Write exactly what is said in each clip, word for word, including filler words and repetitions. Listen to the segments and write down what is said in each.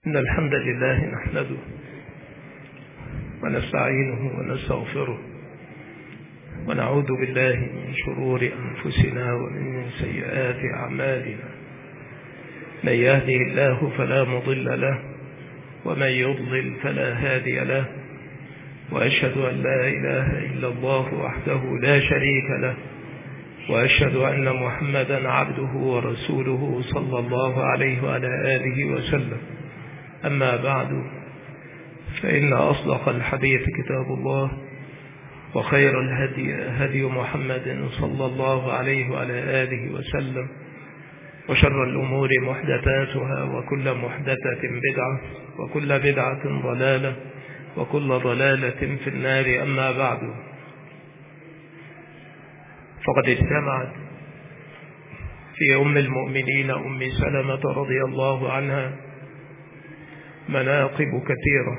إن الحمد لله نحمده ونستعينه ونستغفره ونعوذ بالله من شرور أنفسنا ومن سيئات أعمالنا. من يهده الله فلا مضل له ومن يضلل فلا هادي له، وأشهد أن لا إله إلا الله وحده لا شريك له، وأشهد أن محمدا عبده ورسوله صلى الله عليه وعلى آله وسلم. أما بعد، فإن أصدق الحديث كتاب الله، وخير الهدي هدي محمد صلى الله عليه وعلى آله وسلم، وشر الأمور محدثاتها، وكل محدثة بدعة، وكل بدعة ضلالة، وكل ضلالة في النار. أما بعد، فقد اجتمعت في أم المؤمنين أم سلمة رضي الله عنها مناقب كثيرة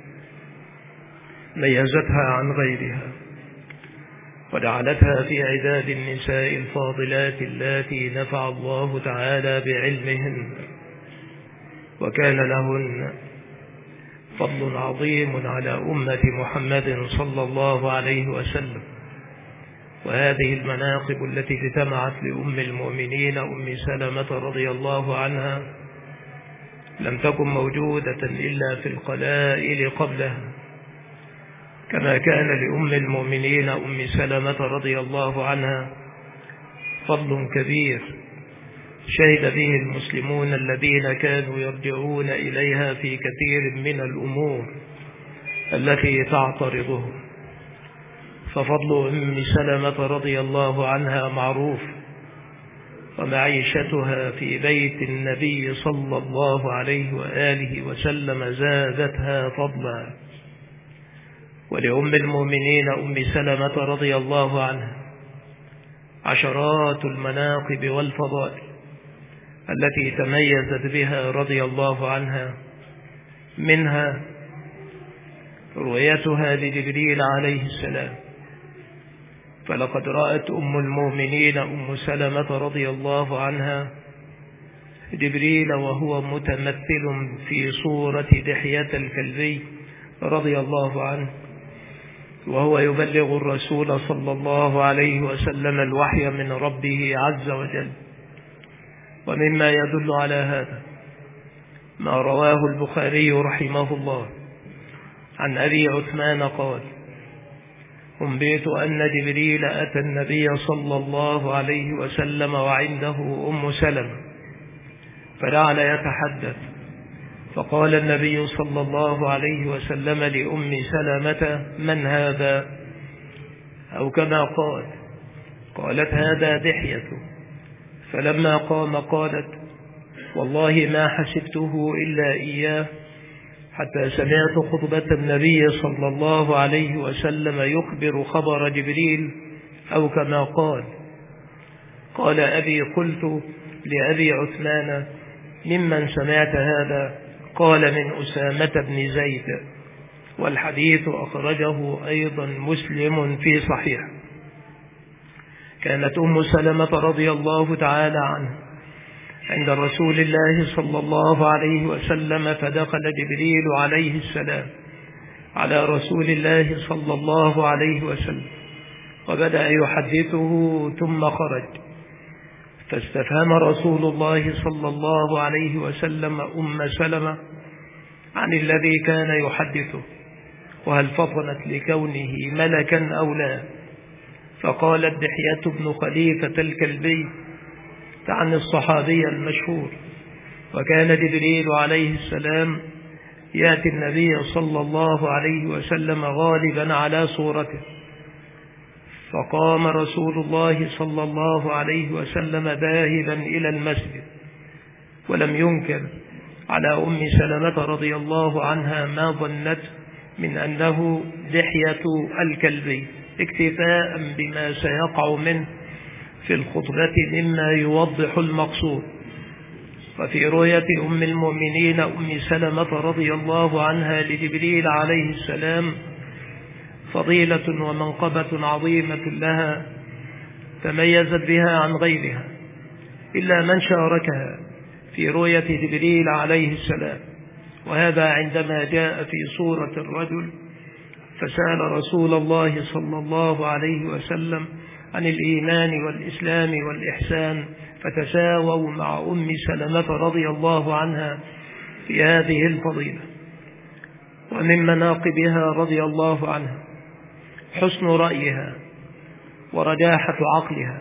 ميزتها عن غيرها، وجعلتها في عداد النساء الفاضلات اللاتي نفع الله تعالى بعلمهن، وكان لهن فضل عظيم على أمة محمد صلى الله عليه وسلم. وهذه المناقب التي اجتمعت لأم المؤمنين أم سلمة رضي الله عنها لم تكن موجودة إلا في القلائل قبلها، كما كان لأم المؤمنين أم سلمة رضي الله عنها فضل كبير شهد به المسلمون الذين كانوا يرجعون إليها في كثير من الأمور التي تعترضهم. ففضل أم سلمة رضي الله عنها معروف، ومعيشتها في بيت النبي صلى الله عليه وآله وسلم زادتها فضلا. ولأم المؤمنين أم سلمة رضي الله عنها عشرات المناقب والفضائل التي تميزت بها رضي الله عنها، منها رؤيتها لجبريل عليه السلام. فلقد رأت أم المؤمنين أم سلمة رضي الله عنها جبريل وهو متمثل في صورة دحية الكلبي رضي الله عنه، وهو يبلغ الرسول صلى الله عليه وسلم الوحي من ربه عز وجل. ومما يدل على هذا ما رواه البخاري رحمه الله عن أبي عثمان قال: أنبئت أن جبريل أتى النبي صلى الله عليه وسلم وعنده أم سلمة، فجعل يتحدث، فقال النبي صلى الله عليه وسلم لأم سلمة: من هذا؟ أو كما قال، قالت: هذا دحية. فلما قام قالت: والله ما حسبته إلا إياه، حتى سمعت خطبة النبي صلى الله عليه وسلم يخبر خبر جبريل، أو كما قال. قال أبي: قلت لأبي عثمان: ممن سمعت هذا؟ قال: من أسامة بن زيد. والحديث أخرجه أيضا مسلم في صحيح. كانت أم سلمة رضي الله تعالى عنها عند رسول الله صلى الله عليه وسلم، فدخل جبريل عليه السلام على رسول الله صلى الله عليه وسلم، وبدأ يحدثه ثم خرج. فاستفهم رسول الله صلى الله عليه وسلم أم سلمة عن الذي كان يحدثه، وهل فطنت لكونه ملكا أو لا. فقالت: دحية بن خليفة الكلبي، عن الصحابي المشهور. وكان جبريل عليه السلام يأتي النبي صلى الله عليه وسلم غالبا على صورته. فقام رسول الله صلى الله عليه وسلم ذاهبا إلى المسجد، ولم ينكر على أم سلمة رضي الله عنها ما ظنت من أنه دحية الكلبي، اكتفاء بما سيقع منه في الخطبة مما يوضح المقصود. وفي رؤية أم المؤمنين أم سلمة رضي الله عنها لجبريل عليه السلام فضيلة ومنقبة عظيمة لها تميزت بها عن غيرها، إلا من شاركها في رؤية جبريل عليه السلام. وهذا عندما جاء في صورة الرجل فسأل رسول الله صلى الله عليه وسلم عن الإيمان والإسلام والإحسان، فتساووا مع أم سلمة رضي الله عنها في هذه الفضيلة. ومن مناقبها رضي الله عنها حسن رأيها ورجاحة عقلها،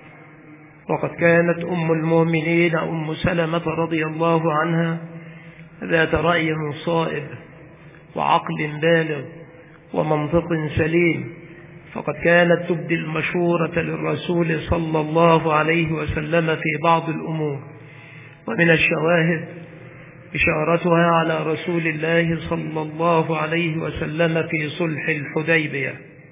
وقد كانت أم المؤمنين أم سلمة رضي الله عنها ذات رأي صائب وعقل بالغ ومنطق سليم، فقد كانت تبدي المشورة للرسول صلى الله عليه وسلم في بعض الأمور. ومن الشواهد إشارتها على رسول الله صلى الله عليه وسلم في صلح الحديبية.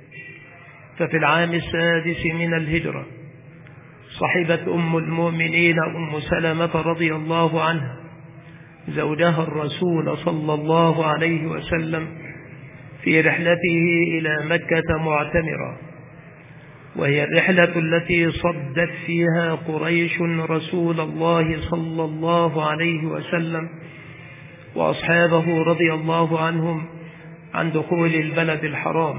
ففي العام السادس من الهجرة صحبت أم المؤمنين أم سلمة رضي الله عنها زوجها الرسول صلى الله عليه وسلم في رحلته إلى مكة معتمرة، وهي الرحلة التي صدت فيها قريش رسول الله صلى الله عليه وسلم وأصحابه رضي الله عنهم عن دخول البلد الحرام،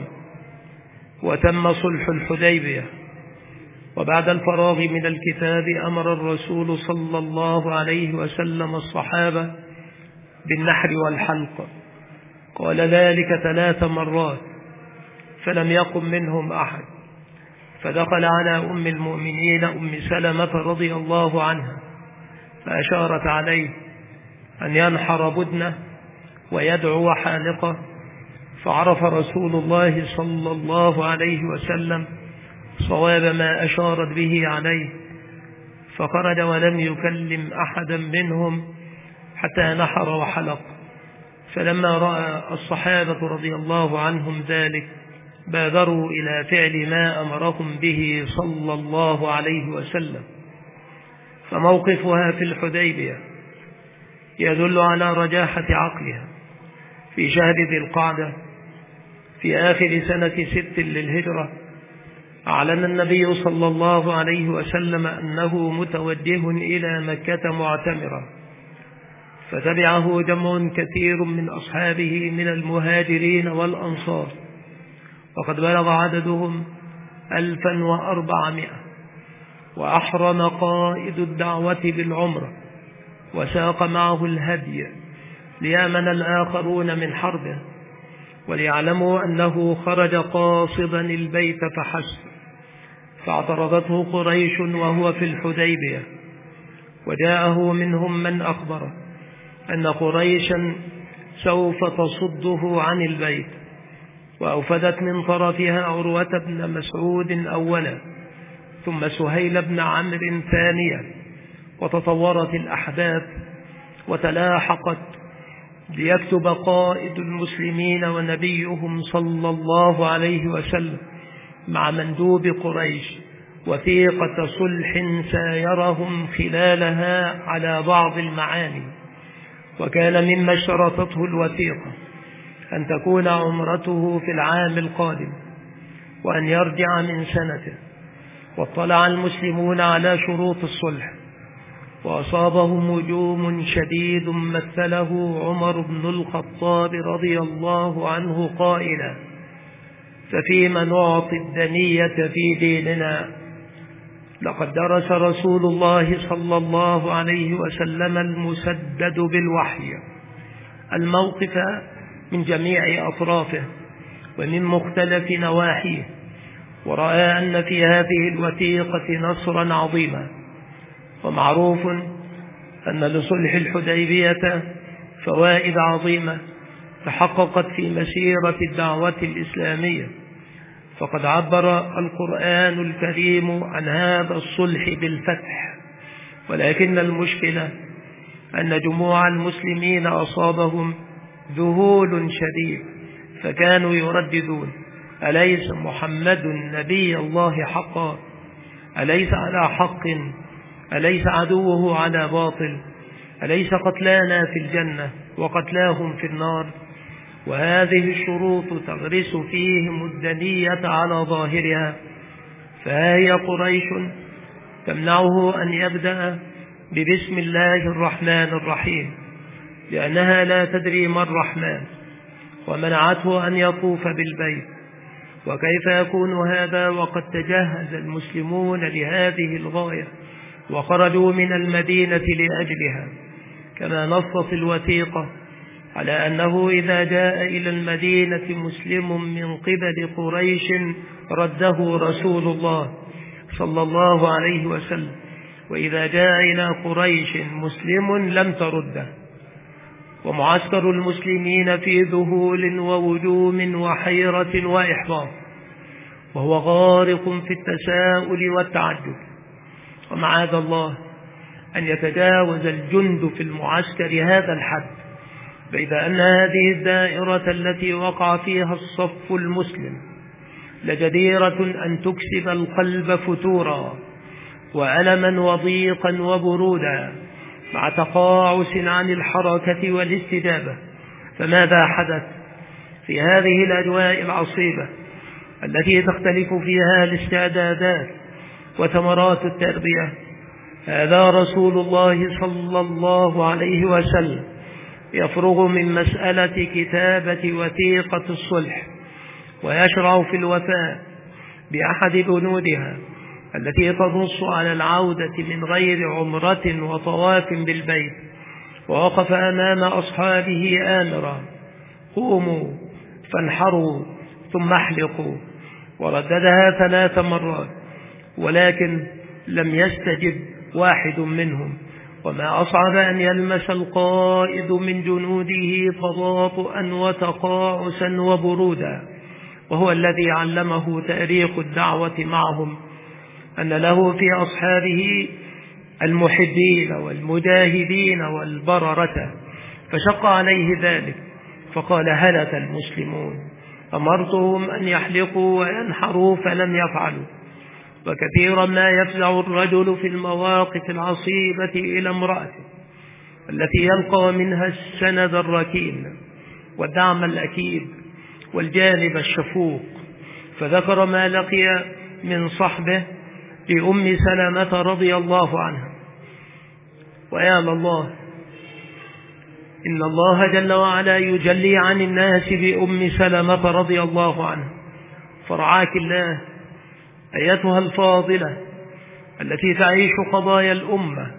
وتم صلح الحديبية. وبعد الفراغ من الكتاب أمر الرسول صلى الله عليه وسلم الصحابة بالنحر والحلق، قال ذلك ثلاث مرات فلم يقم منهم أحد، فدخل على أم المؤمنين أم سلمة رضي الله عنها فأشارت عليه أن ينحر بدنه ويدعو حالقه، فعرف رسول الله صلى الله عليه وسلم صواب ما أشارت به عليه، فخرج ولم يكلم أحدا منهم حتى نحر وحلق. فلما رأى الصحابة رضي الله عنهم ذلك بادروا إلى فعل ما أمرهم به صلى الله عليه وسلم. فموقفها في الحديبية يدل على رجاحة عقلها. في شهر ذي القعدة في آخر سنة ست للهجرة أعلن النبي صلى الله عليه وسلم أنه متوجه إلى مكة معتمرا، فتبعه جمع كثير من أصحابه من المهاجرين والأنصار، وقد بلغ عددهم ألفا وأربعمائة. وأحرم قائد الدعوة بالعمرة وساق معه الهدي ليأمن الآخرون من حربه، وليعلموا أنه خرج قاصدا البيت فحسب. فاعترضته قريش وهو في الحديبية، وجاءه منهم من أخبره أن قريشا سوف تصده عن البيت، وأوفدت من طرفها عروة بن مسعود أولا ثم سهيل بن عمرو ثانيا، وتطورت الأحداث وتلاحقت ليكتب قائد المسلمين ونبيهم صلى الله عليه وسلم مع مندوب قريش وثيقة صلح سايرهم خلالها على بعض المعاني. وكان مما اشترطته الوثيقة أن تكون عمرته في العام القادم وأن يرجع من سنته. واطلع المسلمون على شروط الصلح، وأصابهم هجوم شديد مثله عمر بن الخطاب رضي الله عنه قائلا: ففيما نعطي الدنية في ديننا؟ لقد درس رسول الله صلى الله عليه وسلم المسدد بالوحي الموقف من جميع أطرافه ومن مختلف نواحيه، ورأى أن في هذه الوثيقة نصرا عظيما. ومعروف أن لصلح الحديبية فوائد عظيمة تحققت في مسيرة الدعوة الإسلامية، فقد عبر القرآن الكريم عن هذا الصلح بالفتح. ولكن المشكلة أن جموع المسلمين أصابهم ذهول شديد، فكانوا يرددون: أليس محمد نبي الله حقا؟ أليس على حق؟ أليس عدوه على باطل؟ أليس قتلانا في الجنة وقتلاهم في النار؟ وهذه الشروط تغرس فيهم الدنية على ظاهرها. فهي قريش تمنعه أن يبدأ ببسم الله الرحمن الرحيم، لأنها لا تدري ما الرحمن، ومنعته أن يطوف بالبيت. وكيف يكون هذا وقد تجهز المسلمون لهذه الغاية وخرجوا من المدينة لأجلها، كما نصت الوثيقة على أنه إذا جاء إلى المدينة مسلم من قبل قريش رده رسول الله صلى الله عليه وسلم، وإذا جاء إلى قريش مسلم لم ترده. ومعسكر المسلمين في ذهول ووجوم وحيرة وإحباط، وهو غارق في التساؤل والتعجب. ومعاذ الله أن يتجاوز الجند في المعسكر هذا الحد، بيد أن هذه الدائرة التي وقع فيها الصف المسلم لجديرة أن تكسب القلب فتورا وألما وضيقا وبرودا، مع تقاعس عن الحركة والاستجابة. فماذا حدث في هذه الأجواء العصيبة التي تختلف فيها الاستعدادات وثمرات التربية؟ هذا رسول الله صلى الله عليه وسلم يفرغ من مسألة كتابة وثيقة الصلح، ويشرع في الوفاء بأحد بنودها التي تنص على العودة من غير عمرة وطواف بالبيت. ووقف أمام أصحابه آمرا: قوموا فانحروا ثم احلقوا. ورددها ثلاث مرات، ولكن لم يستجب واحد منهم. وما أصعب أن يلمس القائد من جنوده تباطؤا وتقاعسا وبرودا، وهو الذي علمه تاريخ الدعوة معهم أن له في أصحابه المحبين والمجاهدين والبررة، فشق عليه ذلك فقال: هلك المسلمون، أمرتهم أن يحلقوا وينحروا فلم يفعلوا. وكثيرا ما يفزع الرجل في المواقف العصيبة إلى امرأته التي يلقى منها السند الركين والدعم الأكيد والجانب الشفوق، فذكر ما لقي من صحبه لأم سلمة رضي الله عنها. ويا الله، إن الله جل وعلا يجلي عن الناس بأم سلمة رضي الله عنها. فرعاك الله أيتها الفاضلة التي تعيش قضايا الأمة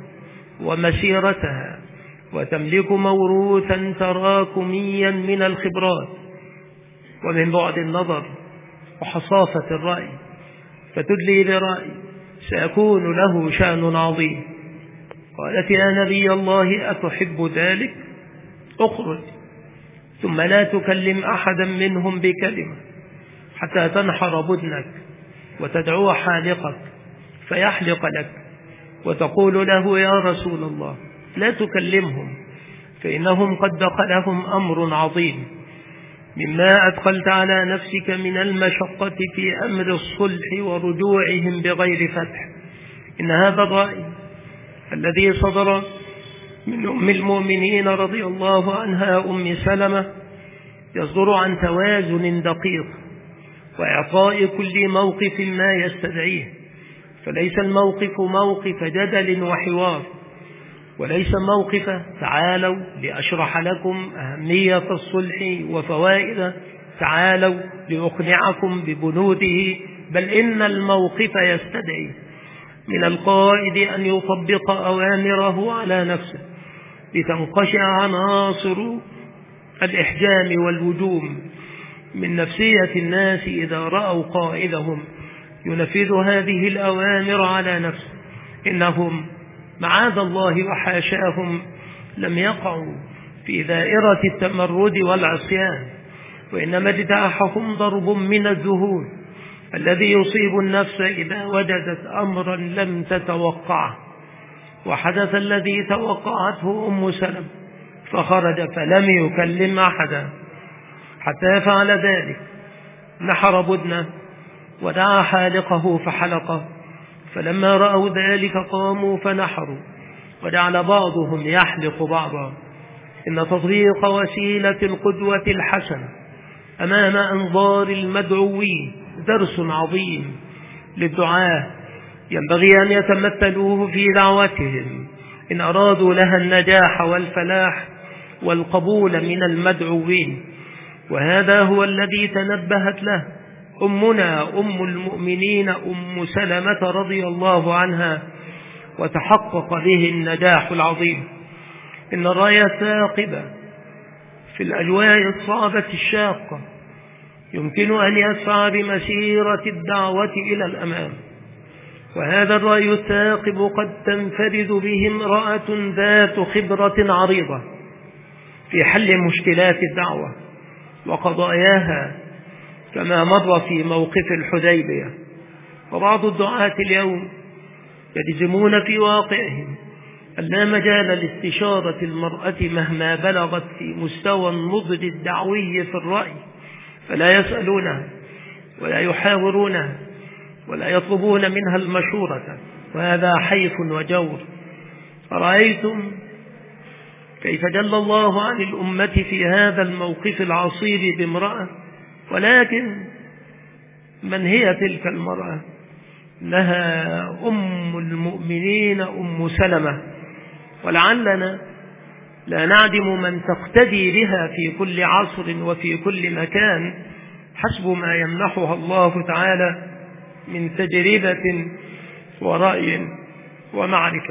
ومسيرتها، وتملك موروثا تراكميا من الخبرات ومن بعد النظر وحصافة الرأي، فتدلي برأي سيكون له شأن عظيم. قالت: يا نبي الله، أتحب ذلك؟ اخرج ثم لا تكلم أحدا منهم بكلمة حتى تنحر بدنك وتدعو حالقك فيحلق لك، وتقول له: يا رسول الله، لا تكلمهم، فإنهم قد دخلهم أمر عظيم مما أدخلت على نفسك من المشقة في أمر الصلح ورجوعهم بغير فتح. إن هذا الرأي الذي صدر من أم المؤمنين رضي الله عنها أم سلمة يصدر عن توازن دقيق وإعطاء كل موقف ما يستدعيه، فليس الموقف موقف جدل وحوار، وليس موقف تعالوا لأشرح لكم أهمية الصلح وفوائده، تعالوا لأقنعكم ببنوده، بل إن الموقف يستدعي من القائد أن يطبق أوامره على نفسه لتنقشع عناصر الإحجام والوجوم من نفسية الناس إذا رأوا قائدهم ينفذ هذه الأوامر على نفسه. إنهم معاذ الله وحاشاهم لم يقعوا في دائرة التمرد والعصيان، وإنما اجتاحهم ضرب من الذهول الذي يصيب النفس إذا وجدت أمرا لم تتوقعه. وحدث الذي توقعته أم سلمة، فخرج فلم يكلم أحدا حتى فعل ذلك، نحر بدنه ودعا حالقه فحلقه، فلما رأوا ذلك قاموا فنحروا، وجعل بعضهم يحلق بعضا. إن تطبيق وسيلة القدوة الحسنة أمام أنظار المدعوين درس عظيم للدعاة ينبغي أن يتمثلوه في دعوتهم إن أرادوا لها النجاح والفلاح، والقبول من المدعوين، وهذا هو الذي تنبهت له أمنا أم المؤمنين أم سلمة رضي الله عنها، وتحقق به النجاح العظيم. إن الراية ثاقبة في الأجواء الصعبة الشاقة، يمكن أن يسعى بمسيرة الدعوة إلى الأمام، وهذا الرأي الثاقب قد تنفرد به امرأة ذات خبرة عريضة في حل مشكلات الدعوة وقضاياها، كما مر في موقف الحديبية. وبعض الدعاة اليوم يجزمون في واقعهم أن لا مجال لاستشارة المرأة مهما بلغت في مستوى النضج الدعوي في الرأي، فلا يسألونها ولا يحاورونها ولا يطلبون منها المشورة، وهذا حيف وجور. أرأيتم كيف جل الله عن الأمة في هذا الموقف العصيب بامرأة؟ ولكن من هي تلك المرأة؟ لها أم المؤمنين أم سلمة، ولعلنا لا نعدم من تقتدي بها في كل عصر وفي كل مكان حسب ما يمنحها الله تعالى من تجربة ورأي ومعرفة.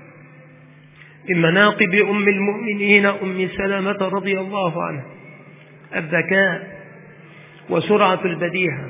من مناقب أم المؤمنين أم سلمة رضي الله عنها الذكاء وسرعة البديهة.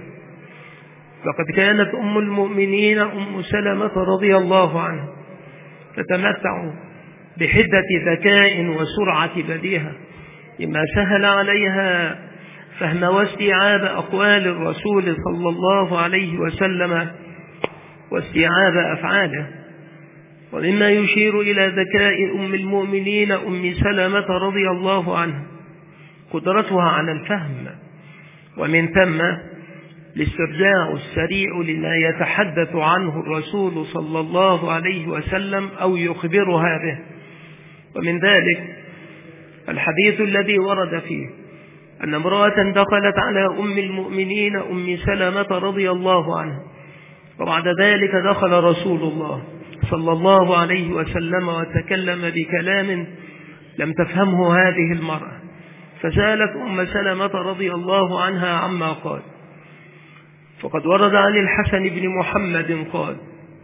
لقد كانت أم المؤمنين أم سلمة رضي الله عنها تتمتع بحدة ذكاء وسرعة بديهة، مما سهل عليها فهم واستيعاب أقوال الرسول صلى الله عليه وسلم واستيعاب أفعاله. ومما يشير إلى ذكاء أم المؤمنين أم سلمة رضي الله عنها قدرتها على الفهم، ومن ثم الاسترجاع السريع لما يتحدث عنه الرسول صلى الله عليه وسلم أو يخبرها به. ومن ذلك الحديث الذي ورد فيه أن امرأة دخلت على أم المؤمنين أم سلمة رضي الله عنها، وبعد ذلك دخل رسول الله صلى الله عليه وسلم وتكلم بكلام لم تفهمه هذه المرأة، فسألت أم سلمة رضي الله عنها عما قال. فقد ورد عن الحسن بن محمد قال: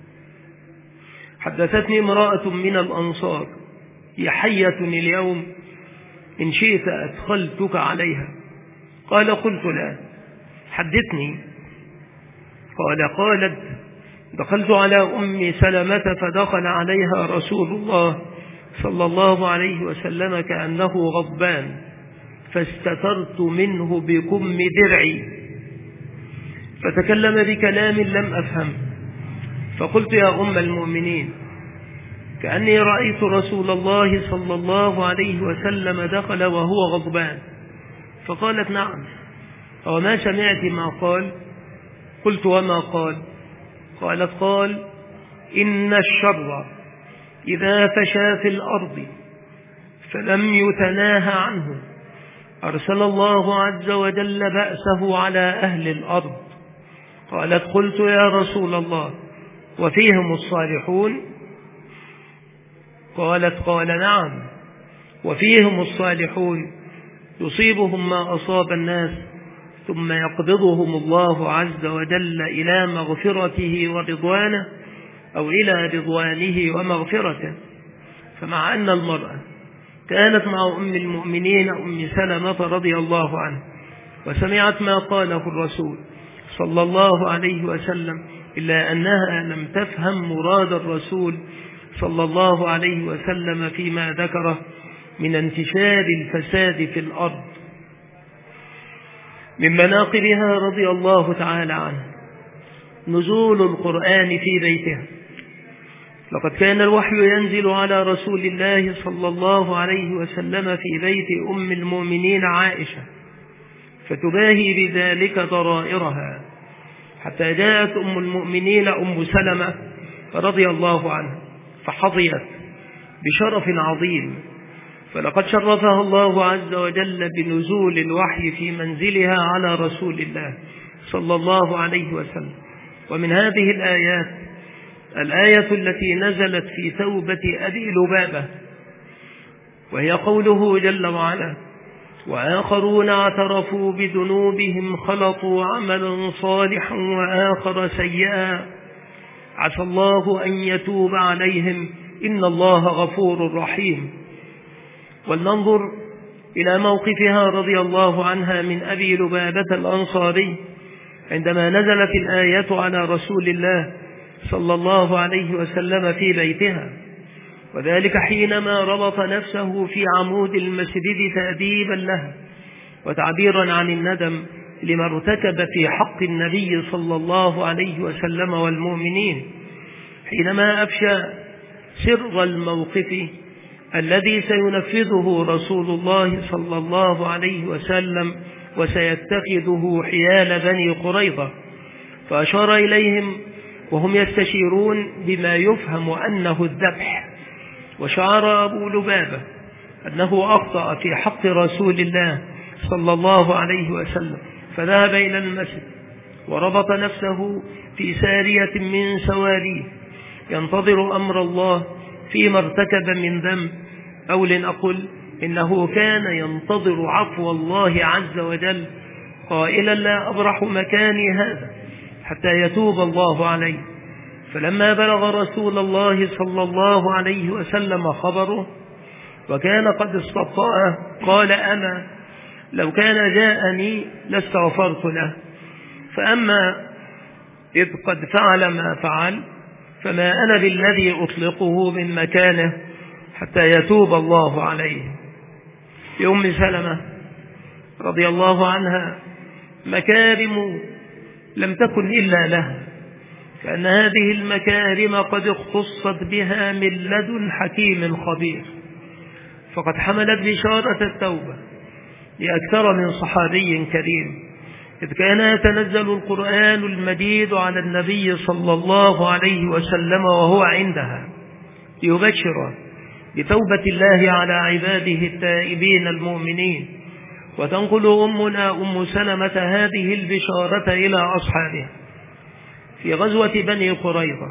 حدثتني امرأة من الأنصار هي حية اليوم، إن شئت أدخلتك عليها. قال: قلت لا، حدثني. قال: قالت: دخلت على أم سلمة فدخل عليها رسول الله صلى الله عليه وسلم كأنه غضبان، فاستترت منه بكم درعي، فتكلم بكلام لم أفهم، فقلت: يا أم المؤمنين، كأني رأيت رسول الله صلى الله عليه وسلم دخل وهو غضبان. فقالت: نعم، وما سمعت ما قال؟ قلت: وما قال؟ قالت: قال: إن الشر إذا فشى في الأرض فلم يتناهى عنه أرسل الله عز وجل بأسه على أهل الأرض. قالت: قلت: يا رسول الله، وفيهم الصالحون؟ قالت: قال: نعم، وفيهم الصالحون يصيبهم ما أصاب الناس ثم يقبضهم الله عز وجل إلى مغفرته ورضوانه، أو إلى رضوانه ومغفرته. فمع أن المرأة كانت مع أم المؤمنين أم سلمة رضي الله عنها وسمعت ما قاله الرسول صلى الله عليه وسلم، إلا أنها لم تفهم مراد الرسول صلى الله عليه وسلم فيما ذكره من انتشار الفساد في الأرض. من مناقبها رضي الله تعالى عنها نزول القرآن في بيتها. لقد كان الوحي ينزل على رسول الله صلى الله عليه وسلم في بيت أم المؤمنين عائشة، فتباهي بذلك ضرائرها، حتى جاءت أم المؤمنين أم سلمة رضي الله عنها فحظيت بشرف عظيم، فلقد شرفها الله عز وجل بنزول الوحي في منزلها على رسول الله صلى الله عليه وسلم. ومن هذه الآيات الآية التي نزلت في توبة أبي لبابة وهي قوله جل وعلا: وآخرون اعترفوا بذنوبهم خلطوا عملا صالحا وآخر سيئا عسى الله أن يتوب عليهم إن الله غفور رحيم. ولننظر إلى موقفها رضي الله عنها من أبي لبابة الأنصاري عندما نزلت الآية على رسول الله صلى الله عليه وسلم في بيتها، وذلك حينما ربط نفسه في عمود المسجد تأديبا لها وتعبيرا عن الندم لما ارتكب في حق النبي صلى الله عليه وسلم والمؤمنين، حينما أفشى سر الموقف الذي سينفذه رسول الله صلى الله عليه وسلم وسيتخذه حيال بني قريظة، فأشار إليهم وهم يستشيرون بما يفهم أنه الذبح. وشعر أبو لبابة أنه أخطأ في حق رسول الله صلى الله عليه وسلم، فذهب إلى المسجد وربط نفسه في سارية من سواريه ينتظر أمر الله فيما ارتكب من ذنب، أو لنقل إنه كان ينتظر عفو الله عز وجل قائلا: لا أبرح مكاني هذا حتى يتوب الله عليه. فلما بلغ رسول الله صلى الله عليه وسلم خبره وكان قد استبطأه قال: أنا لو كان جاءني لاستغفرت له، فأما إذ قد فعل ما فعل فما أنا بالذي أطلقه من مكانه حتى يتوب الله عليه. لأم سلمة رضي الله عنها مكارم لم تكن إلا لها، كأن هذه المكارم قد اختصت بها من لدن حكيم خبير، فقد حملت بشارة التوبة لأكثر من صحابي كريم، إذ كان يتنزل القرآن المجيد على النبي صلى الله عليه وسلم وهو عندها ليبشر بتوبة الله على عباده التائبين المؤمنين. وتنقل أمنا أم سلمة هذه البشارة إلى أصحابها. في غزوة بني قريظة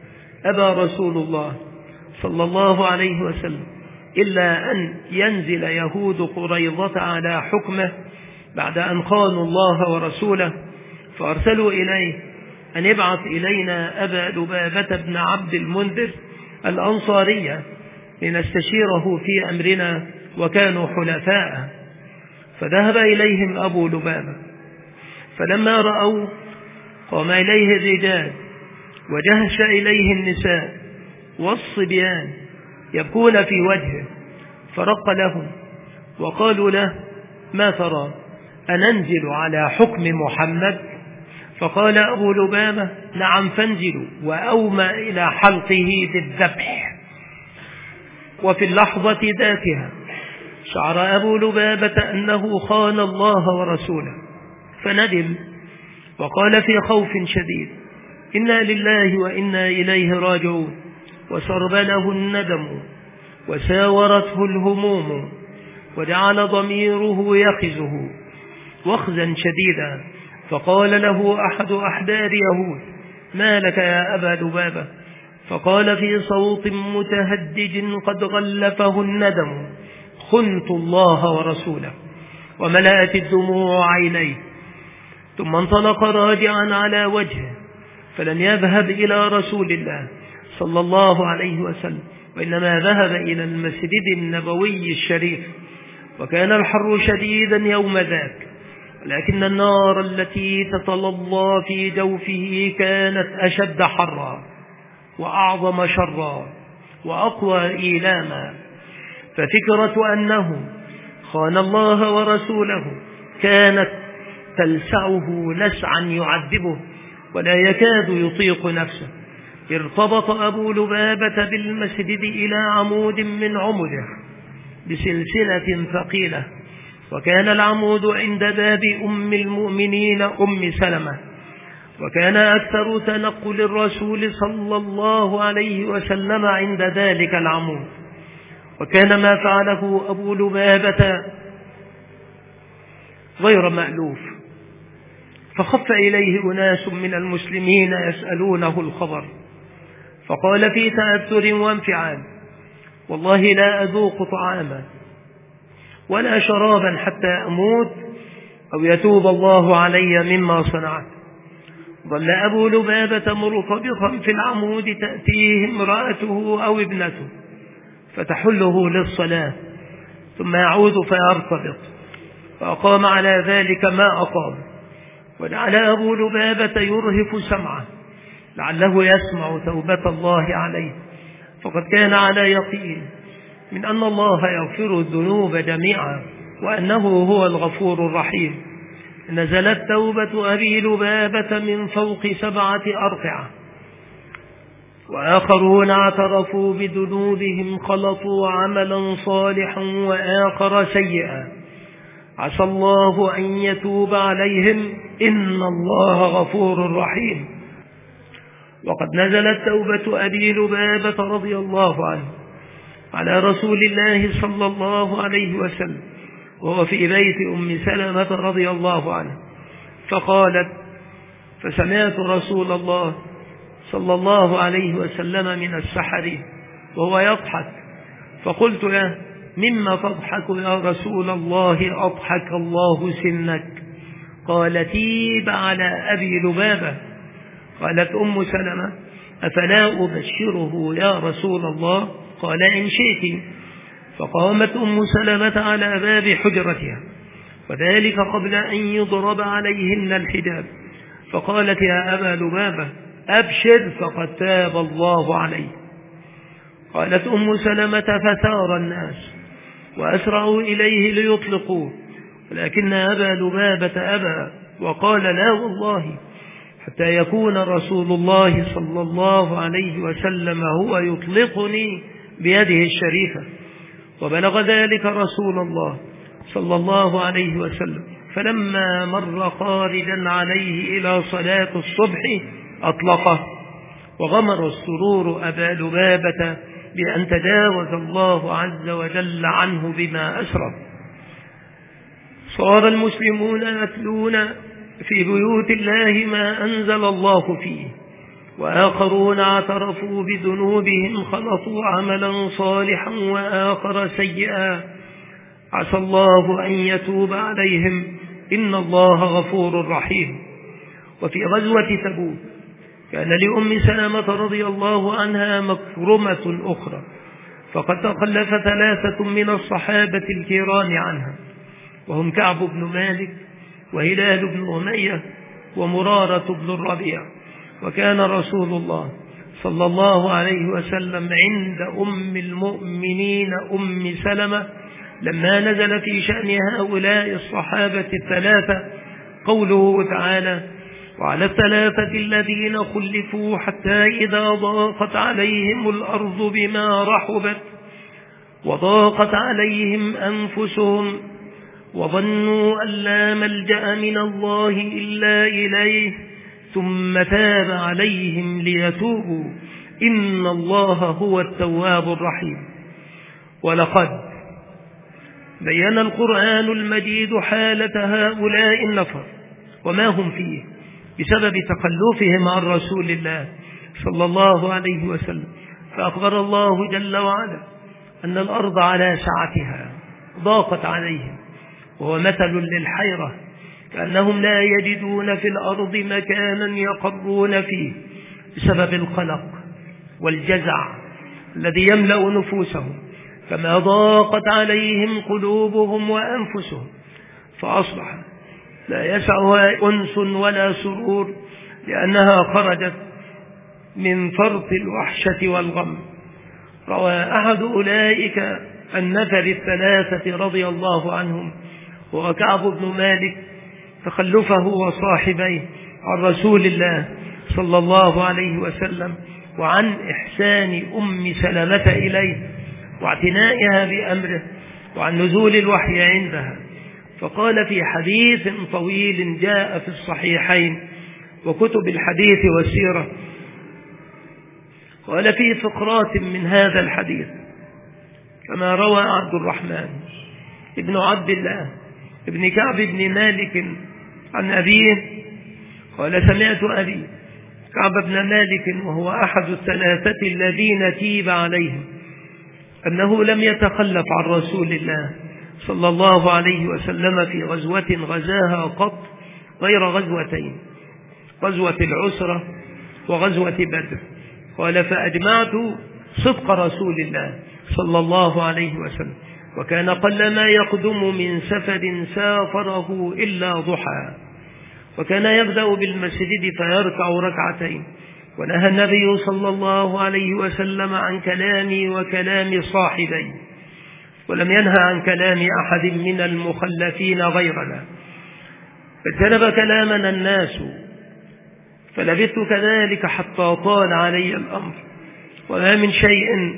أبى رسول الله صلى الله عليه وسلم إلا أن ينزل يهود قريظة على حكمه بعد أن خانوا الله ورسوله، فأرسلوا إليه أن يبعث إلينا أبا لبابة بن عبد المنذر الأنصارية لنستشيره في أمرنا، وكانوا حلفاء. فذهب إليهم أبو لبابة، فلما رأوا قام إليه الرجال وجهش إليه النساء والصبيان يبكون في وجهه، فرق لهم وقالوا له: ما ترى أننزل على حكم محمد؟ فقال أبو لبابة: نعم فانزلوا، وأومى إلى حلقه بالذبح. وفي اللحظة ذاتها شعر أبو لبابة أنه خان الله ورسوله، فندم وقال في خوف شديد: إنا لله وإنا إليه راجعون. وسرب له الندم وساورته الهموم، وجعل ضميره يخزه وخزا شديدا، فقال له أحد أحبار يهود: ما لك يا أبا لبابة؟ فقال في صوت متهدج قد غلفه الندم: خنت الله ورسوله. وملأت الدموع عينيه، ثم انطلق راجعا على وجهه، فلم يذهب إلى رسول الله صلى الله عليه وسلم، وإنما ذهب إلى المسجد النبوي الشريف. وكان الحر شديدا يوم ذاك، ولكن النار التي تتلظى في جوفه كانت أشد حرا وأعظم شرا وأقوى إيلاما. ففكرة أنه خان الله ورسوله كانت تلسعه لسعا يعذبه ولا يكاد يطيق نفسه. ارتبط أبو لبابة بالمسجد إلى عمود من عمده بسلسلة ثقيلة، وكان العمود عند باب أم المؤمنين أم سلمة. وكان أكثر تنقل الرسول صلى الله عليه وسلم عند ذلك العمود، وكان ما فعله أبو لبابة غير مألوف. فخف إليه أناس من المسلمين يسألونه الخبر، فقال في تأثر وانفعال: والله لا أذوق طعاما ولا شرابا حتى أموت أو يتوب الله علي مما صنعت. ظل أبو لبابة مرتبطا في العمود تأتيه امرأته أو ابنته فتحله للصلاة ثم يعود فيرتبط، فأقام على ذلك ما أقام، وجعل أبو لبابة يرهف سمعه لعله يسمع توبة الله عليه، فقد كان على يقين من أن الله يغفر الذنوب جميعا وأنه هو الغفور الرحيم. نزلت توبة أبي لبابة من فوق سبعة أرقعة، وآخرون اعترفوا بذنوبهم خلطوا عملا صالحا وآخر سيئا، عسى الله أن يتوب عليهم إن الله غفور رحيم. وقد نزلت توبة أبي لبابة رضي الله عنه على رسول الله صلى الله عليه وسلم وهو في بيت أم سلمة رضي الله عنه، فقالت: فسمعت رسول الله صلى الله عليه وسلم من السحر وهو يضحك، فقلت له: مما تضحك يا رسول الله؟ أضحك الله سنك. قال: تيب على أبي لبابة. قالت أم سلمة: أفلا أبشره يا رسول الله؟ قال: إن شئت. فقامت أم سلمة على باب حجرتها، وذلك قبل أن يضرب عليهن الحجاب، فقالت: يا أبا لبابة أبشر فقد تاب الله عليه. قالت أم سلمة: فثار الناس وأسرعوا إليه ليطلقوه، ولكن أبا لبابة أبى وقال: لا والله حتى يكون رسول الله صلى الله عليه وسلم هو يطلقني بيده الشريفة. وبلغ ذلك رسول الله صلى الله عليه وسلم، فلما مر خارجا عليه إلى صلاة الصبح أطلقه، وغمر السرور أبا لبابة بأن تجاوز الله عز وجل عنه بما أسرف. صار المسلمون يتلون في بيوت الله ما أنزل الله فيه، وآخرون اعترفوا بذنوبهم خلطوا عملا صالحا وآخر سيئا، عسى الله أن يتوب عليهم إن الله غفور رحيم. وفي غزوة تبوك كان لأم سلمة رضي الله عنها مكرمة أخرى، فقد تخلف ثلاثة من الصحابة الكرام عنها، وهم كعب بن مالك وهلال بن أمية ومرارة بن الربيع. وكان رسول الله صلى الله عليه وسلم عند أم المؤمنين أم سلمة لما نزل في شأن هؤلاء الصحابة الثلاثة قوله تعالى: وعلى الثلاثة الذين خلفوا حتى إذا ضاقت عليهم الأرض بما رحبت وضاقت عليهم أنفسهم وظنوا أن لا ملجأ من الله إلا إليه ثم تاب عليهم ليتوبوا إن الله هو التواب الرحيم. ولقد بين القرآن المجيد حالة هؤلاء النفر وما هم فيه بسبب تخلفهم عن رسول الله صلى الله عليه وسلم، فأخبر الله جل وعلا أن الأرض على سعتها ضاقت عليهم، وهو مثل للحيرة، كأنهم لا يجدون في الأرض مكانا يقرون فيه بسبب القلق والجزع الذي يملأ نفوسهم، كما ضاقت عليهم قلوبهم وأنفسهم، فأصبح لا يسعها أنس ولا سرور، لأنها خرجت من فرط الوحشة والغم. روى أحد أولئك النفر الثلاثة رضي الله عنهم هو كعب بن مالك تخلفه وصاحبيه عن رسول الله صلى الله عليه وسلم، وعن إحسان أم سلمة إليه واعتنائها بأمره، وعن نزول الوحي عندها. فقال في حديث طويل جاء في الصحيحين وكتب الحديث والسيرة، قال في فقرات من هذا الحديث كما روى عبد الرحمن ابن عبد الله ابن كعب بن مالك عن أبيه قال: سمعت أبي كعب بن مالك وهو أحد الثلاثة الذين تيب عليهم أنه لم يتخلف عن رسول الله صلى الله عليه وسلم في غزوة غزاها قط غير غزوتين، غزوة العسرة وغزوة بدر. قال: فأجمعت صدق رسول الله صلى الله عليه وسلم، وكان قلما يقدم من سفر سافره إلا ضحى، وكان يبدأ بالمسجد فيركع ركعتين. ونهى النبي صلى الله عليه وسلم عن كلامي وكلام صاحبي، ولم ينهى عن كلام أحد من المخلفين غيرنا، فاجتنب كلامنا الناس، فلبثت كذلك حتى طال علي الأمر. وما من شيء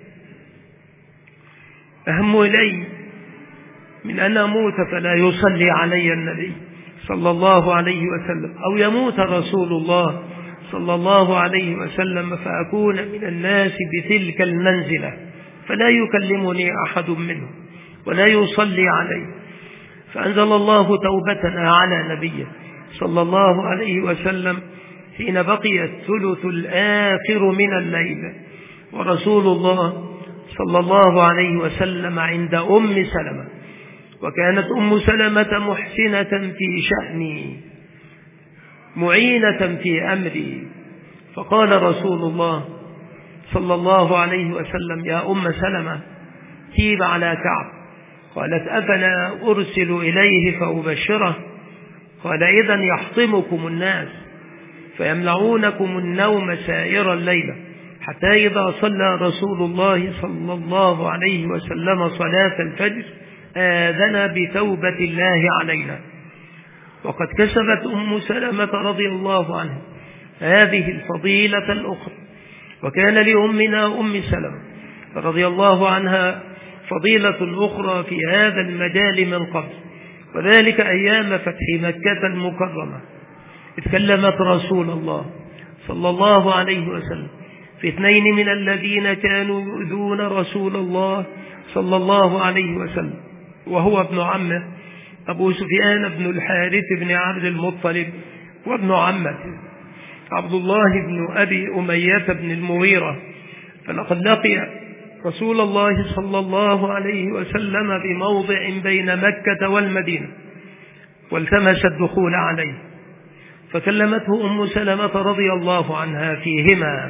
أهم إلي من أن أموت فلا يصلي علي النبي صلى الله عليه وسلم، أو يموت رسول الله صلى الله عليه وسلم فأكون من الناس بتلك المنزلة فلا يكلمني أحد منهم ولا يصلي علي. فأنزل الله توبتنا على نبيه صلى الله عليه وسلم حين بقي الثلث الآخر من الليل، ورسول الله صلى الله عليه وسلم عند أم سلمة، وكانت أم سلمة محسنة في شأني معينة في أمري. فقال رسول الله صلى الله عليه وسلم: يا أم سلمة، تيب على كعب. قالت: أفلا أرسل إليه فأبشره؟ قال: إذن يحطمكم الناس فيمنعونكم النوم سائر الليلة، حتى إذا صلى رسول الله صلى الله عليه وسلم صلاة الفجر آذن بتوبة الله علينا. وقد كسبت أم سلمة رضي الله عنها هذه الفضيلة الأخرى، وكان لأمنا أم سلمة رضي الله عنها فضيلة أخرى في هذا المجال من قبل، وذلك أيام فتح مكة المكرمة، إذ كلمت رسول الله صلى الله عليه وسلم في اثنين من الذين كانوا يؤذون رسول الله صلى الله عليه وسلم، وهو ابن عمه أبو سفيان بن الحارث بن عبد المطلب، وابن عمته عبد الله بن أبي أمية بن المغيرة. فلقد لقي رسول الله صلى الله عليه وسلم بموضع بين مكة والمدينة والتمس الدخول عليه، فكلمته أم سلمة رضي الله عنها فيهما،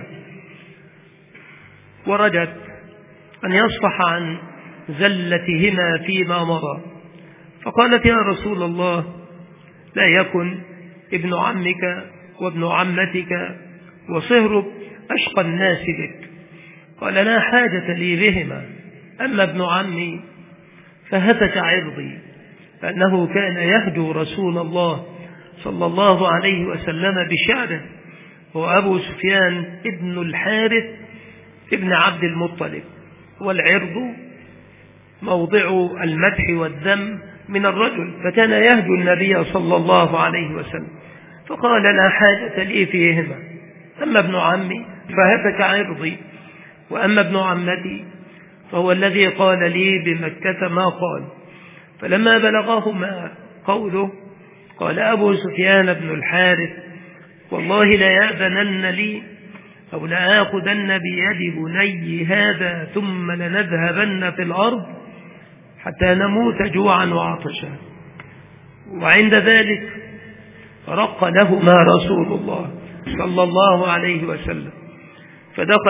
ورجت أن يصفح عن زلتهما فيما مضى. فقالت: يا رسول الله، لا يكن ابن عمك وابن عمتك وصهرك أشقى الناس بك. قال: لا حاجة لي بهما، أما ابن عمي فهتك عرضي، فأنه كان يهجو رسول الله صلى الله عليه وسلم بشعره، هو أبو سفيان ابن الحارث ابن عبد المطلب، والعرض موضع المدح والذم من الرجل، فكان يهجو النبي صلى الله عليه وسلم. فقال: لا حاجة لي فيهما، أما ابن عمي فهتك عرضي، وأما ابن عمتي فهو الذي قال لي بمكة ما قال. فلما بلغهما قوله قال أبو سفيان بن الحارث: والله ليأذنن لي أو لآخذن بيد بني هذا ثم لنذهبن في الأرض حتى نموت جوعا وعطشا. وعند ذلك رق لهما رسول الله صلى الله عليه وسلم، فدخل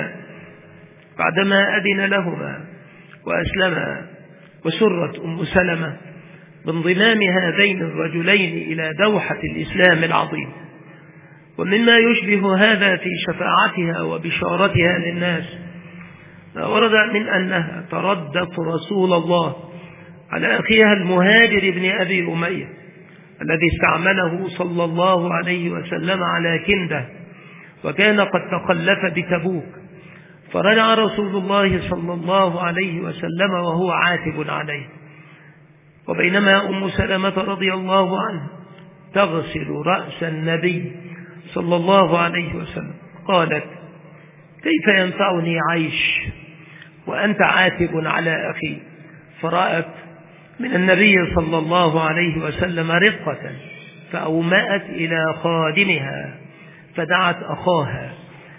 بعدما أذن لهما وأسلما، وسرت أم سلمة بانضمام هذين الرجلين إلى دوحة الإسلام العظيم. ومما يشبه هذا في شفاعتها وبشارتها للناس ما ورد من أنها تردت رسول الله على أخيها المهاجر بن أبي أمية الذي استعمله صلى الله عليه وسلم على كنده، وكان قد تخلف بتبوك، فرجع رسول الله صلى الله عليه وسلم وهو عاتب عليه. وبينما أم سلمة رضي الله عنها تغسل رأس النبي صلى الله عليه وسلم قالت: كيف ينفعني عيش وأنت عاتب على أخي؟ فرأت من النبي صلى الله عليه وسلم رقة، فأومأت إلى خادمها فدعت أخاها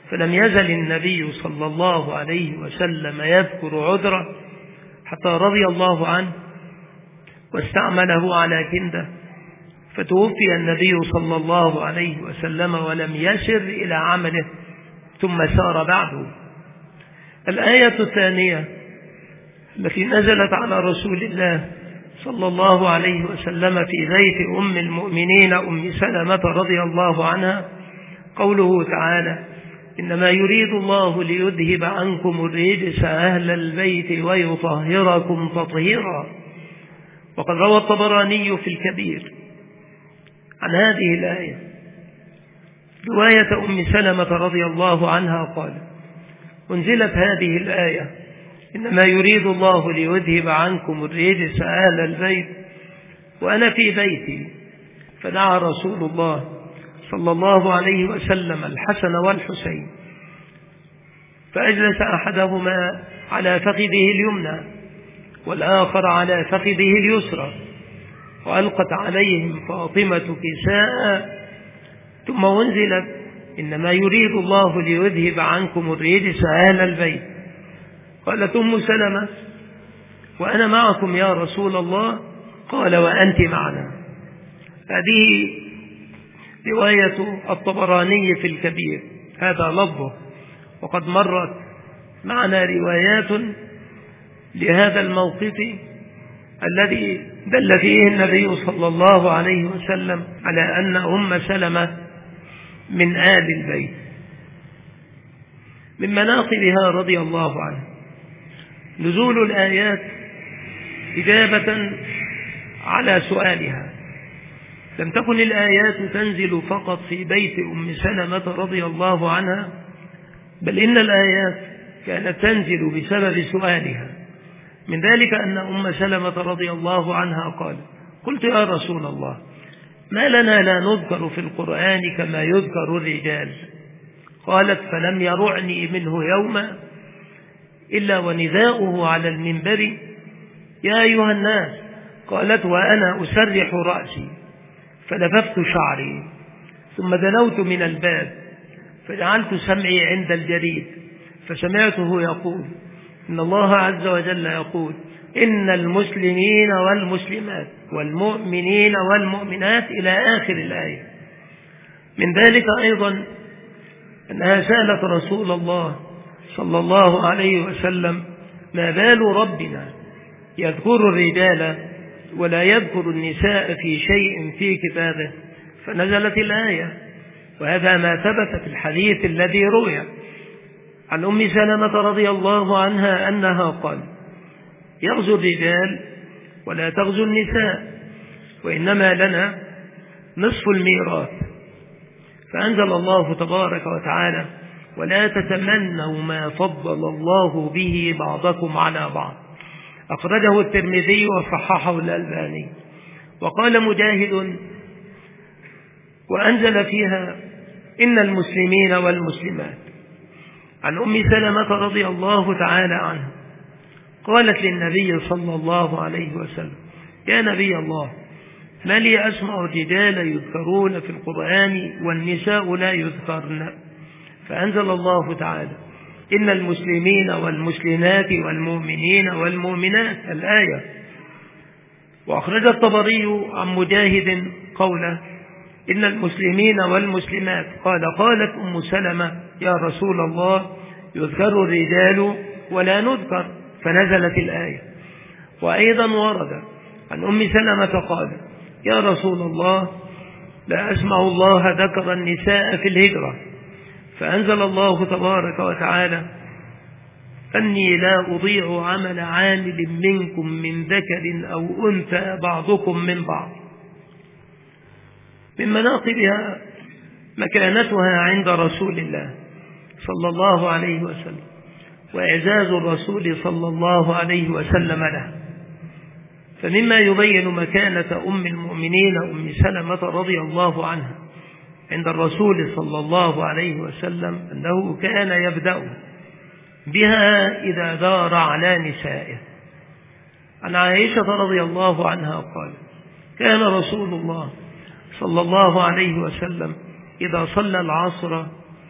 فلم يزل النبي صلى الله عليه وسلم يذكر عذره حتى رضي الله عنه واستعمله على كنده، فتوفي النبي صلى الله عليه وسلم ولم يسر إلى عمله ثم سار بعده. الآية الثانية التي نزلت على رسول الله صلى الله عليه وسلم في بيت أم المؤمنين أم سلمة رضي الله عنها قوله تعالى: إنما يريد الله ليذهب عنكم الرجس أهل البيت ويطهركم تطهيرا. وقد روى الطبراني في الكبير عن هذه الآية رواية أم سلمة رضي الله عنها قال: أنزلت هذه الآية: إنما يريد الله ليذهب عنكم الرجس أهل البيت وأنا في بيتي، فدعا رسول الله صلى الله عليه وسلم الحسن والحسين، فأجلس أحدهما على فخذه اليمنى والآخر على فخذه اليسرى، وألقت عليهم فاطمة كساء، ثم أنزلت: إنما يريد الله ليذهب عنكم الرجس أهل البيت. قالت أم سلمة: وأنا معكم يا رسول الله؟ قال: وأنت معنا. هذه رواية الطبراني في الكبير، هذا لفظه، وقد مرت معنا روايات لهذا الموقف الذي دل فيه النبي صلى الله عليه وسلم على أن أم سلمة من آل البيت. من مناقبها رضي الله عنه نزول الآيات إجابة على سؤالها. لم تكن الآيات تنزل فقط في بيت أم سلمة رضي الله عنها، بل إن الآيات كانت تنزل بسبب سؤالها. من ذلك أن أم سلمة رضي الله عنها قال: قلت يا رسول الله، ما لنا لا نذكر في القرآن كما يذكر الرجال؟ قالت: فلم يرعني منه يوما إلا ونداؤه على المنبر: يا أيها الناس. قالت: وأنا أسرح رأسي فلففت شعري، ثم دنوت من الباب فجعلت سمعي عند الجريد، فسمعته يقول: إن الله عز وجل يقول: إن المسلمين والمسلمات والمؤمنين والمؤمنات، إلى آخر الآية. من ذلك أيضا أنها سألت رسول الله صلى الله عليه وسلم: ما بال ربنا يذكر الرجال ولا يذكر النساء في شيء في كتابه؟ فنزلت الآية، وهذا ما ثبت في الحديث الذي روي عن أم سلمة رضي الله عنها أنها قال: يغزو الرجال ولا تغزو النساء، وإنما لنا نصف الميراث. فأنزل الله تبارك وتعالى: ولا تتمنوا ما فضل الله به بعضكم على بعض. أخرجه الترمذي وصححه الألباني. وقال مجاهد: وأنزل فيها: إن المسلمين والمسلمات. عن أم سلمة رضي الله تعالى عنها قالت للنبي صلى الله عليه وسلم: يا نبي الله، ما لي أسمع الرجال يذكرون في القرآن والنساء لا يذكرن؟ فأنزل الله تعالى: إن المسلمين والمسلمات والمؤمنين والمؤمنات، الآية. وأخرج الطبري عن مجاهد قوله: إن المسلمين والمسلمات. قال: قالت أم سلمة: يا رسول الله، يذكر الرجال ولا نذكر، فنزلت الآية. وأيضا ورد عن أم سلمة قال: يا رسول الله، لا أسمع الله ذكر النساء في الهجرة، فأنزل الله تبارك وتعالى: أني لا أضيع عمل عامل منكم من ذكر أو أنثى بعضكم من بعض. من مناقبها مكانتها عند رسول الله صلى الله عليه وسلم، وإعزاز الرسول صلى الله عليه وسلم له. فمما يبين مكانة أم المؤمنين أم سلمة رضي الله عنها عند الرسول صلى الله عليه وسلم أنه كان يبدأ بها إذا دار على نسائه. عن عائشة رضي الله عنها قال: كان رسول الله صلى الله عليه وسلم إذا صلى العصر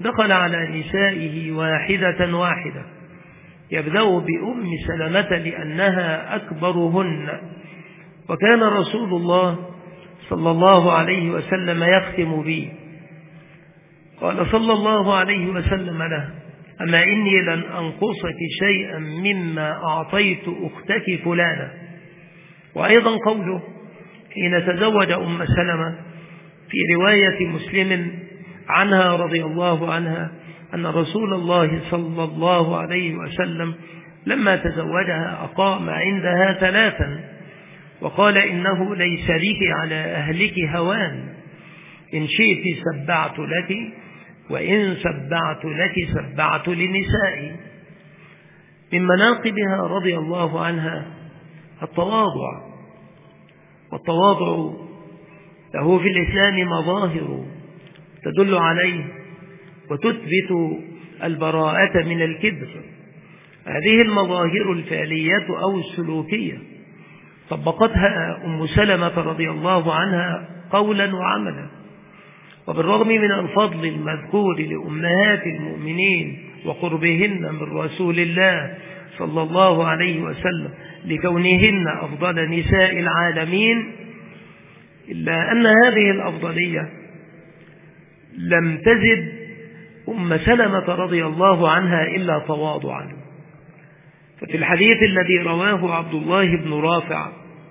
دخل على نسائه واحدة واحدة، يبدأ بأم سلمة لأنها أكبرهن، وكان رسول الله صلى الله عليه وسلم يختم به. قال صلى الله عليه وسلم له: أما إني لن أنقصك شيئا مما أعطيت أختك فلانة. وأيضا قوله حين تزوج أم سلمة في رواية مسلم عنها رضي الله عنها أن رسول الله صلى الله عليه وسلم لما تزوجها أقام عندها ثلاثا، وقال: إنه ليس لك على أهلك هوان، إن شئت سبعت لك، وإن سبعت لك سبعت لنسائي. من مناقبها رضي الله عنها التواضع، والتواضع له في الإسلام مظاهر تدل عليه وتثبت البراءة من الكبر. هذه المظاهر الفعلية أو السلوكية طبقتها أم سلمة رضي الله عنها قولا وعملا. وبالرغم من الفضل المذكور لأمهات المؤمنين وقربهن من رسول الله صلى الله عليه وسلم لكونهن أفضل نساء العالمين، إلا أن هذه الأفضلية لم تزد أم سلمة رضي الله عنها إلا تواضعا. ففي الحديث الذي رواه عبد الله بن رافع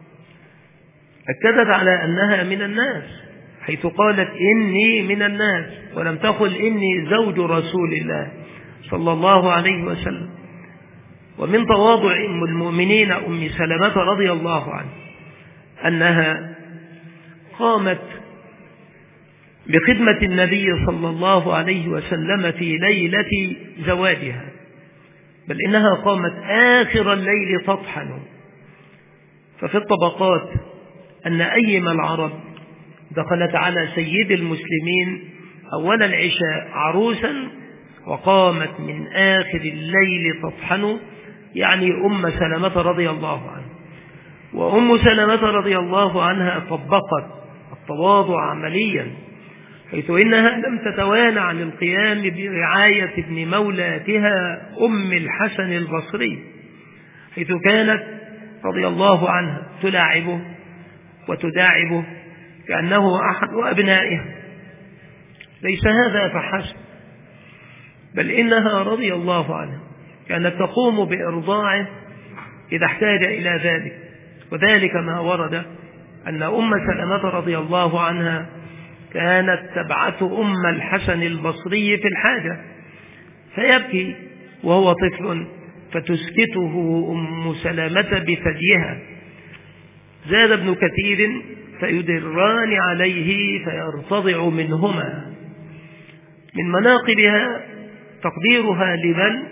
أكدت على أنها من الناس، حيث قالت: إني من الناس، ولم تقل إني زوج رسول الله صلى الله عليه وسلم. ومن تواضع أم المؤمنين أم سلمة رضي الله عنها أنها قامت بخدمة النبي صلى الله عليه وسلم في ليلة زواجها، بل إنها قامت آخر الليل تطحن. ففي الطبقات أن أيما العرب دخلت على سيد المسلمين أول العشاء عروسا وقامت من آخر الليل تطحن، يعني أم سلمة رضي الله عنها. وأم سلمة رضي الله عنها طبقت التواضع عمليا، حيث إنها لم تتوانى عن القيام برعاية ابن مولاتها أم الحسن البصري، حيث كانت رضي الله عنها تلاعبه وتداعبه كأنه أحد أبنائها. ليس هذا فحسب، بل إنها رضي الله عنها كانت تقوم بإرضاعه إذا احتاج إلى ذلك. وذلك ما ورد أن أم سلمة رضي الله عنها كانت تبعث أم الحسن البصري في الحاجة فيبكي وهو طفل فتسكته أم سلمة بثديها. زاد ابن كثير: فيدران عليه فيرتضع منهما. من مناقبها تقديرها لمن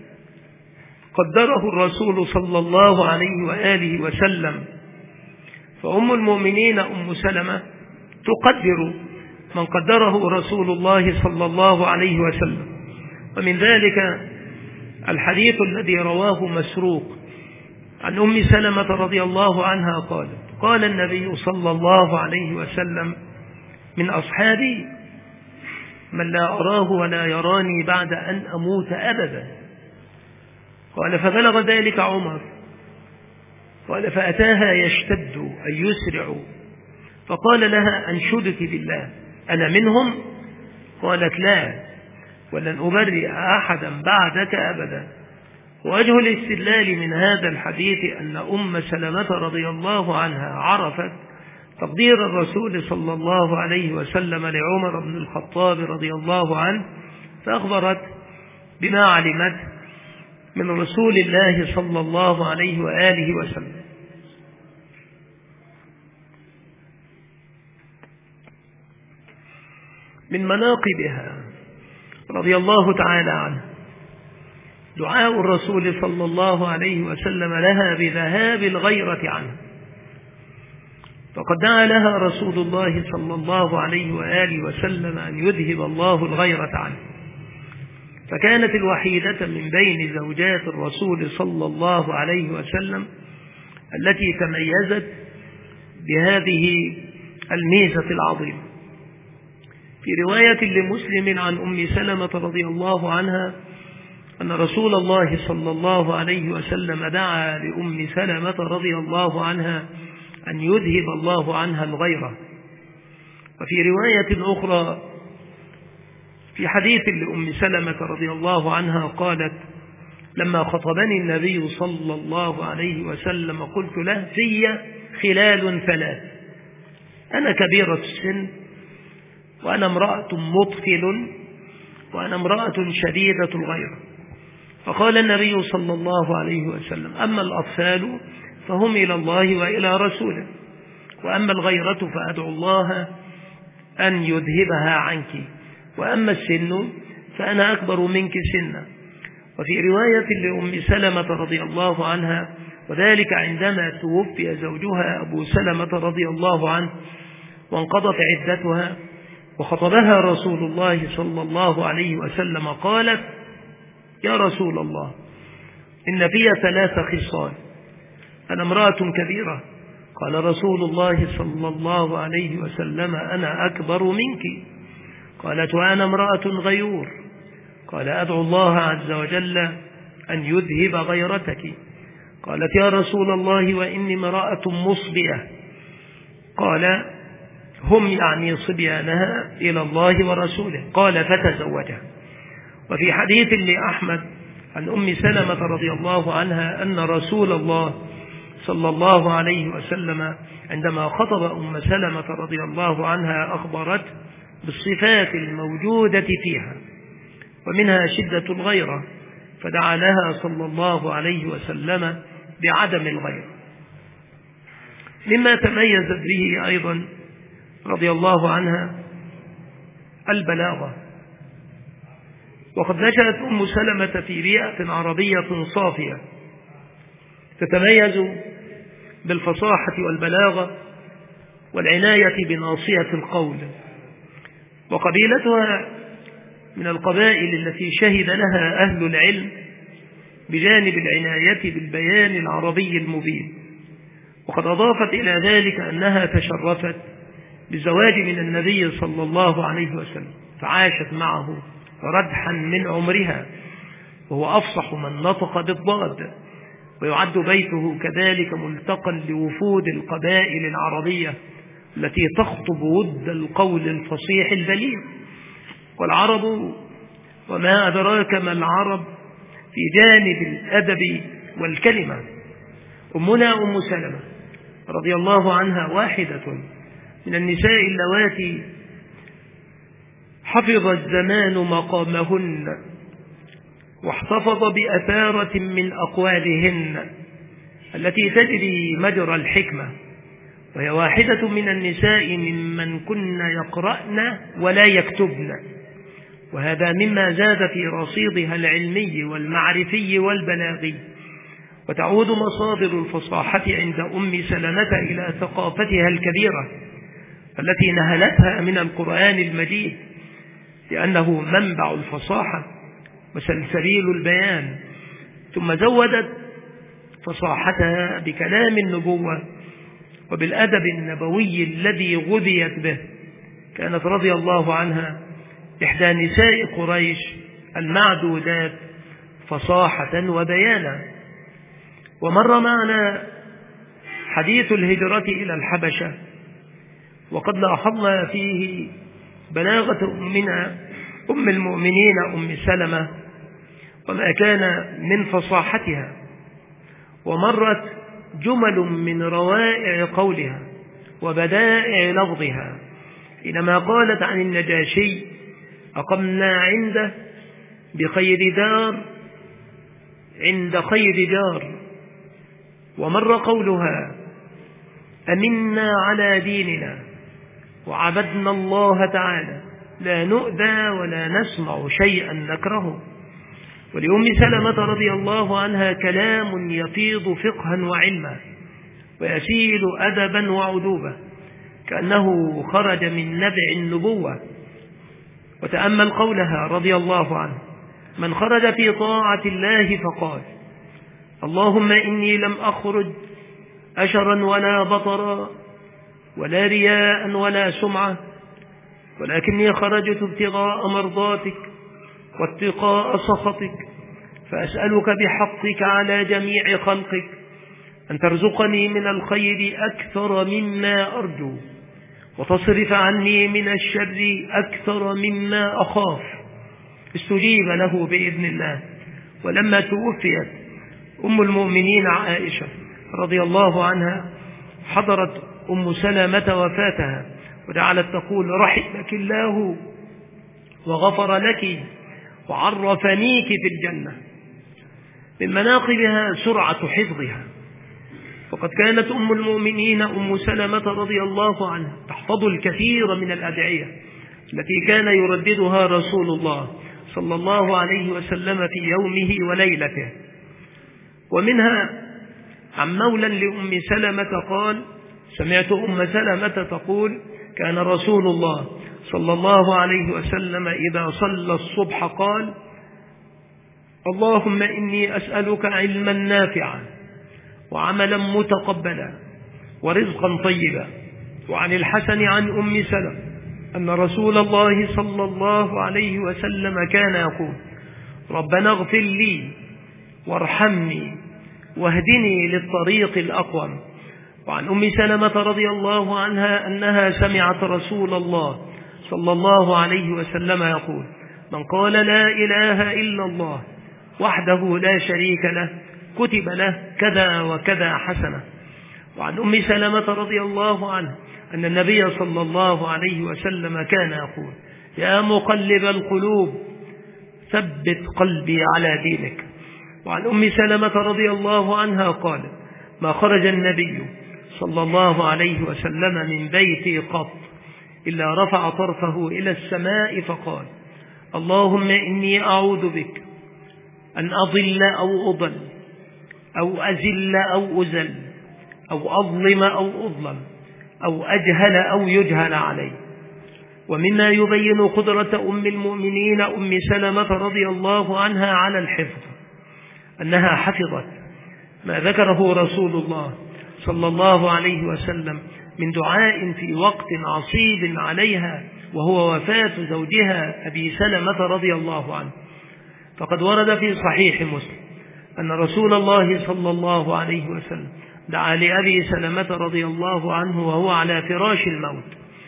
قدره الرسول صلى الله عليه وآله وسلم. فأم المؤمنين أم سلمة تقدر من قدره رسول الله صلى الله عليه وسلم. ومن ذلك الحديث الذي رواه مسروق عن أم سلمة رضي الله عنها قالت: قال النبي صلى الله عليه وسلم: من أصحابي من لا أراه ولا يراني بعد أن أموت أبدا. قال: فبلغ ذلك عمر، قال: فأتاها يشتد أي يسرع، فقال لها: أنشدك بالله أنا منهم؟ قالت: لا، ولن أبرئ أحدا بعدك أبدا. ووجه الاستدلال من هذا الحديث أن أم سلمة رضي الله عنها عرفت تقدير الرسول صلى الله عليه وسلم لعمر بن الخطاب رضي الله عنه، فأخبرت بما علمت من رسول الله صلى الله عليه وآله وسلم. من مناقبها رضي الله تعالى عنه دعاء الرسول صلى الله عليه وسلم لها بذهاب الغيرة عنه، فقد دعا لها رسول الله صلى الله عليه وآله وسلم أن يذهب الله الغيرة عنه، فكانت الوحيدة من بين زوجات الرسول صلى الله عليه وسلم التي تميزت بهذه الميزة العظيمة. في رواية لمسلم عن أم سلمة رضي الله عنها أن رسول الله صلى الله عليه وسلم دعا لأم سلمة رضي الله عنها أن يذهب الله عنها الغيرة. وفي رواية أخرى في حديث لأم سلمة رضي الله عنها قالت: لما خطبني النبي صلى الله عليه وسلم قلت له: في خلال ثلاث، أنا كبيرة السن، وأنا امرأة مطفل، وأنا امرأة شديدة الغيرة. فقال النبي صلى الله عليه وسلم: أما الأطفال فهم إلى الله وإلى رسوله، وأما الغيرة فأدعو الله أن يذهبها عنك، وأما السن فأنا أكبر منك سنا. وفي رواية لأم سلمة رضي الله عنها، وذلك عندما توفي زوجها أبو سلمة رضي الله عنه وانقضت عدتها وخطبها رسول الله صلى الله عليه وسلم، قالت: يا رسول الله، إن في ثلاث خصال، أنا امرأة كبيرة. قال رسول الله صلى الله عليه وسلم: أنا أكبر منك. قالت: وأنا امرأة غيور. قال: أدعو الله عز وجل أن يذهب غيرتك. قالت: يا رسول الله، وإني امرأة مصبئة. قال: هم يعني صبيانها إلى الله ورسوله. قال: فتزوجها. وفي حديث لأحمد عن أم سلمة رضي الله عنها أن رسول الله صلى الله عليه وسلم عندما خطب أم سلمة رضي الله عنها أخبرت بالصفات الموجودة فيها، ومنها شدة الغيرة، فدعا لها صلى الله عليه وسلم بعدم الغيرة. مما تميزت به أيضا رضي الله عنها البلاغة. وقد نشأت أم سلمة في بيئة عربية صافية تتميز بالفصاحة والبلاغة والعناية بناصية القول، وقبيلتها من القبائل التي شهد لها أهل العلم بجانب العناية بالبيان العربي المبين. وقد أضافت إلى ذلك أنها تشرفت بالزواج من النبي صلى الله عليه وسلم، فعاشت معه ردحا من عمرها، وهو أفصح من نطق بالضاد، ويعد بيته كذلك ملتقا لوفود القبائل العربية التي تخطب ود القول الفصيح البليغ. والعرب وما أدراك ما العرب في جانب الأدب والكلمة. أمنا أم سلمة رضي الله عنها واحدة من النساء اللواتي حفظ الزمان مقامهن واحتفظ بأثارة من أقوالهن التي تجري مجرى الحكمة، وهي واحدة من النساء ممن كن يقرأن ولا يكتبن، وهذا مما زاد في رصيدها العلمي والمعرفي والبلاغي. وتعود مصادر الفصاحة عند أم سلمة إلى ثقافتها الكبيرة التي نهلتها من القرآن المجيد، لأنه منبع الفصاحة وسلسبيل البيان. ثم زودت فصاحتها بكلام النبوة وبالأدب النبوي الذي غذيت به. كانت رضي الله عنها إحدى نساء قريش المعدودات فصاحة وبيانا. ومر معنا حديث الهجرة إلى الحبشة، وقد لاحظنا فيه بلاغة أمنا أم المؤمنين أم سلمة وما كان من فصاحتها. ومرت جمل من روائع قولها وبدائع لفظها حينما قالت عن النجاشي: أقمنا عنده بخير دار عند خير جار. ومر قولها: أمنا على ديننا وعبدنا الله تعالى، لا نؤذى ولا نسمع شيئا نكرهه. ولأم سلمة رضي الله عنها كلام يفيض فقها وعلما ويسيل أدبا وعذوبة، كأنه خرج من نبع النبوة. وتأمل قولها رضي الله عنه: من خرج في طاعة الله فقال: اللهم إني لم أخرج أشرا ولا بطرا ولا رياء ولا سمعة، ولكني خرجت ابتغاء مرضاتك واتقاء سخطك، فأسألك بحقك على جميع خلقك أن ترزقني من الخير أكثر مما أرجو، وتصرف عني من الشر أكثر مما أخاف. استجيب له بإذن الله. ولما توفيت أم المؤمنين عائشة رضي الله عنها حضرت أم سلمة وفاتها، وجعلت تقول: رحمك الله وغفر لك وعرفنيك في الجنة. من مناقبها سرعة حفظها، وقد كانت أم المؤمنين أم سلمة رضي الله عنها تحفظ الكثير من الأدعية التي كان يرددها رسول الله صلى الله عليه وسلم في يومه وليلته. ومنها عن مولى لأم سلمة قال: سمعت أم سلمة تقول: كان رسول الله صلى الله عليه وسلم إذا صلى الصبح قال: اللهم إني أسألك علما نافعا وعملا متقبلا ورزقا طيبا. وعن الحسن عن أم سلمة أن رسول الله صلى الله عليه وسلم كان يقول: ربنا اغفر لي وارحمني واهدني للطريق الأقوم. وعن أم سلمة رضي الله عنها أنها سمعت رسول الله صلى الله عليه وسلم يقول: من قال لا إله إلا الله وحده لا شريك له كتب له كذا وكذا حسنة. وعن أم سلمة رضي الله عنها أن النبي صلى الله عليه وسلم كان يقول: يا مقلب القلوب ثبت قلبي على دينك. وعن أم سلمة رضي الله عنها قال: ما خرج النبي صلى الله عليه وسلم من بيتي قط إلا رفع طرفه إلى السماء فقال: اللهم إني أعوذ بك أن أضل أو أضل أو أزل أو أزل أو أظلم أو أظلم أو أجهل أو يجهل علي. ومما يبين قدرة أم المؤمنين أم سلمة رضي الله عنها على الحفظ أنها حفظت ما ذكره رسول الله صلى الله عليه وسلم من دعاء في وقت عصيب عليها، وهو وفاة زوجها أبي سلمة رضي الله عنه. فقد ورد في صحيح مسلم أن رسول الله صلى الله عليه وسلم دعا لأبي سلمة رضي الله عنه وهو على فراش الموت،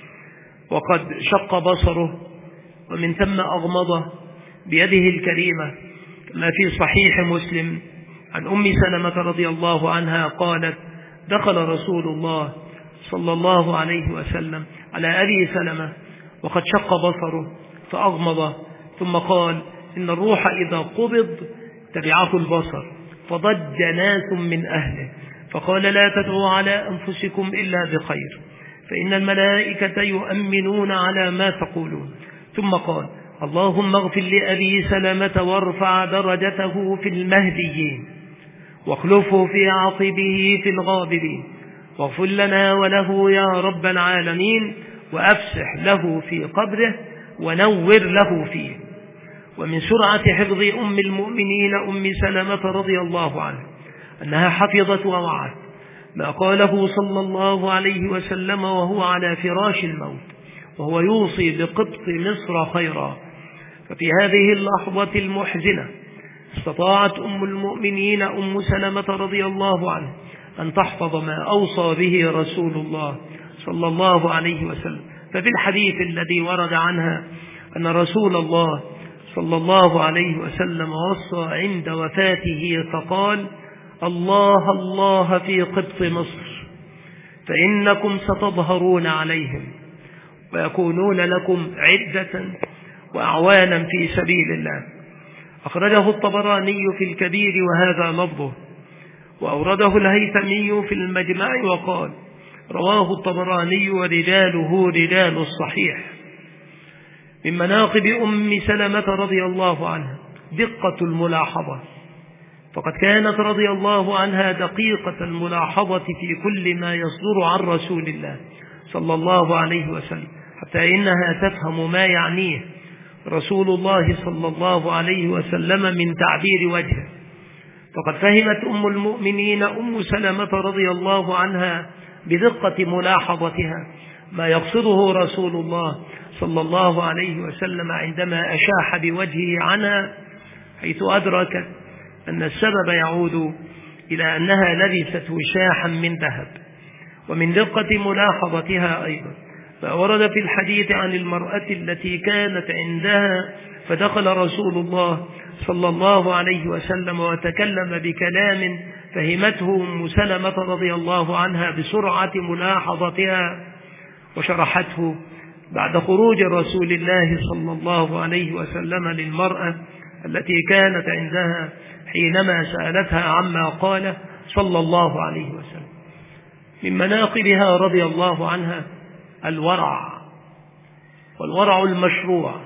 وقد شق بصره ومن ثم أغمضه بيده الكريمة، كما في صحيح مسلم عن أم سلمة رضي الله عنها قالت: دخل رسول الله صلى الله عليه وسلم على أبي سلمة وقد شق بصره فأغمضه، ثم قال: إن الروح إذا قبض تبعه البصر، فضج ناس من أهله فقال: لا تدعوا على أنفسكم إلا بخير، فإن الملائكة يؤمنون على ما تقولون. ثم قال: اللهم اغفر لأبي سلمة وارفع درجته في المهديين واخلفه في عقبه في الغابرين، واغفر لنا وله يا رب العالمين، وأفسح له في قبره ونور له فيه. ومن سرعة حفظ أم المؤمنين أم سلمة رضي الله عنها أنها حفظت ووعت ما قاله صلى الله عليه وسلم وهو على فراش الموت وهو يوصي بقبط مصر خيرا. ففي هذه اللحظة المحزنة استطاعت أم المؤمنين أم سلمة رضي الله عنها أن تحفظ ما أوصى به رسول الله صلى الله عليه وسلم. ففي الحديث الذي ورد عنها أن رسول الله صلى الله عليه وسلم وصى عند وفاته فقال: الله الله في قبط مصر، فإنكم ستظهرون عليهم ويكونون لكم عدة وأعوانا في سبيل الله. أخرجه الطبراني في الكبير وهذا لفظه، وأورده الهيثمي في المجمع وقال: رواه الطبراني ورجاله رجال الصحيح. من مناقب أم سلمة رضي الله عنها دقة الملاحظة، فقد كانت رضي الله عنها دقيقة الملاحظة في كل ما يصدر عن رسول الله صلى الله عليه وسلم، حتى إنها تفهم ما يعنيه رسول الله صلى الله عليه وسلم من تعبير وجهه. فقد فهمت أم المؤمنين أم سلمة رضي الله عنها بدقة ملاحظتها ما يقصده رسول الله صلى الله عليه وسلم عندما أشاح بوجهه عنها، حيث أدرك أن السبب يعود إلى أنها لبست وشاحا من ذهب. ومن دقة ملاحظتها أيضا ما ورد في الحديث عن المرأة التي كانت عندها فدخل رسول الله صلى الله عليه وسلم وتكلم بكلام فهمته أم سلمة رضي الله عنها بسرعة ملاحظتها وشرحته بعد خروج رسول الله صلى الله عليه وسلم للمرأة التي كانت عندها حينما سألتها عما قال صلى الله عليه وسلم. من مناقبها رضي الله عنها الورع، والورع المشروع،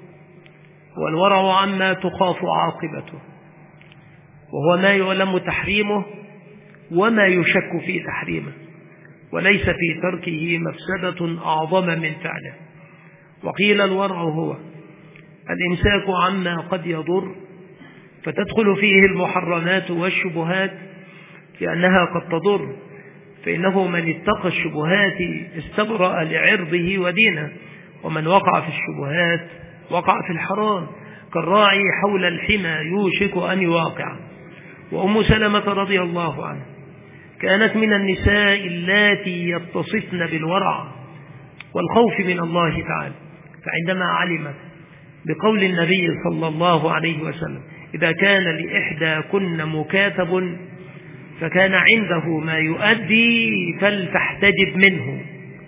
والورع عما تخاف عاقبته، وهو ما يعلم تحريمه وما يشك في تحريمه، وليس في تركه مفسدة أعظم من فعله. وقيل الورع هو الإمساك عما قد يضر فتدخل فيه المحرمات والشبهات لأنها قد تضر، فإنه من اتقى الشبهات استبرأ لعرضه ودينه، ومن وقع في الشبهات وقع في الحرام، كالراعي حول الحمى يوشك أن يواقع. وأم سلمة رضي الله عنها كانت من النساء اللاتي يتصفن بالورع والخوف من الله تعالى، فعندما علمت بقول النبي صلى الله عليه وسلم إذا كان لإحدى كن مكاتب فكان عنده ما يؤدي فلتحتجب منه،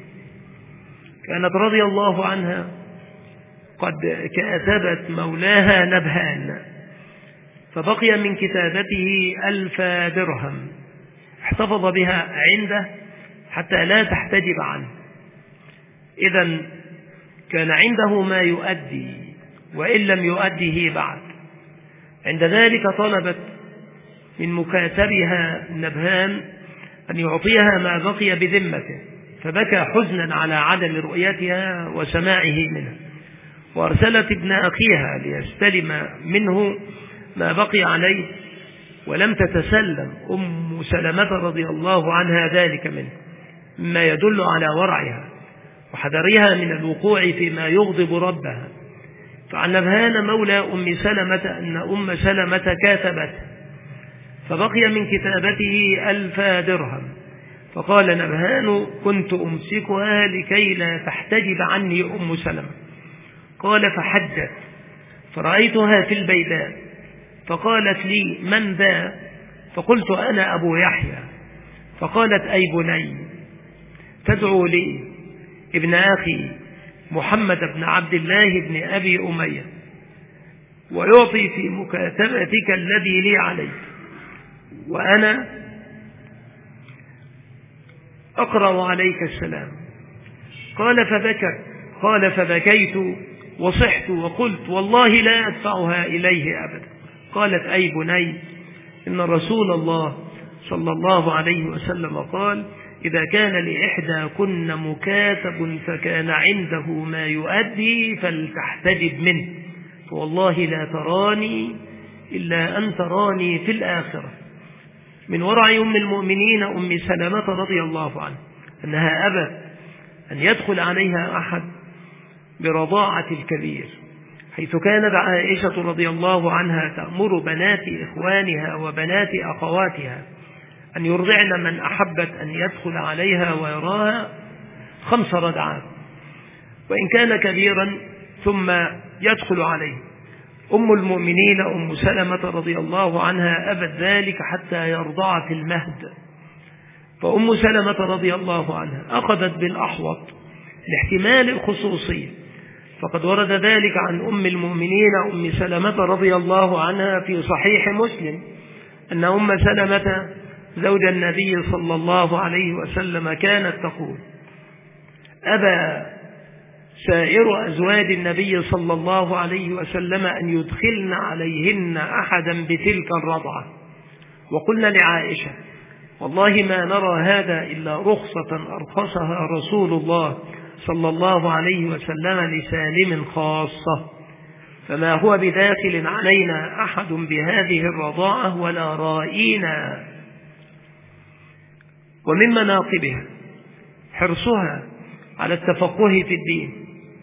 كانت رضي الله عنها قد كاتبت مولاها نبهان فبقي من كتابته ألف درهم احتفظ بها عنده حتى لا تحتجب عنه. إذن كان عنده ما يؤدي وإن لم يؤديه بعد. عند ذلك طلبت من مكاتبها نبهان أن يعطيها ما بقي بذمته، فبكى حزنا على عدم رؤيتها وسماعه منها، وأرسلت ابن أخيها ليستلم منه ما بقي عليه، ولم تتسلم أم سلمة رضي الله عنها ذلك منه، مما يدل على ورعها وحذرها من الوقوع فيما يغضب ربها. فعن نبهان مولى أم سلمة أن أم سلمة كاتبته فبقي من كتابته ألف درهم، فقال نبهان كنت أمسكها لكي لا تحتجب عني أم سلمة. قال فحجت فرأيتها في البيداء فقالت لي من ذا؟ فقلت أنا أبو يحيى. فقالت أي بني تدعو لي ابن أخي محمد بن عبد الله بن أبي أمية ويعطي في مكاتبتك الذي لي عليك، وأنا أقرأ عليك السلام. قال فبكت قال فبكيت وصحت وقلت والله لا أدفعها إليه أبدا. قالت أي بني إن رسول الله صلى الله عليه وسلم قال إذا كان لإحدى كن مكاتب فكان عنده ما يؤدي فلتحتجب منه، فوالله لا تراني إلا أن تراني في الآخرة. من ورع أم المؤمنين أم سلمة رضي الله عنها أنها أبت أن يدخل عليها أحد برضاعة الكبير، حيث كانت عائشة رضي الله عنها تأمر بنات إخوانها وبنات أخواتها أن يرضعن من أحبت أن يدخل عليها ويراها خمس رضعات، وإن كان كبيرا ثم يدخل عليه. أم المؤمنين أم سلمة رضي الله عنها أبت ذلك حتى يرضع في المهد، فأم سلمة رضي الله عنها أخذت بالأحوط لاحتمال الخصوصية، فقد ورد ذلك عن أم المؤمنين أم سلمة رضي الله عنها في صحيح مسلم أن أم سلمة زوج النبي صلى الله عليه وسلم كانت تقول أبى سائر أزواج النبي صلى الله عليه وسلم أن يدخلن عليهن أحدا بتلك الرضعة، وقلنا لعائشة والله ما نرى هذا إلا رخصة أرخصها رسول الله صلى الله عليه وسلم لسالم خاصة، فما هو بداخل علينا أحد بهذه الرضاعة ولا رائينا. ومن مناقبها حرصها على التفقه في الدين.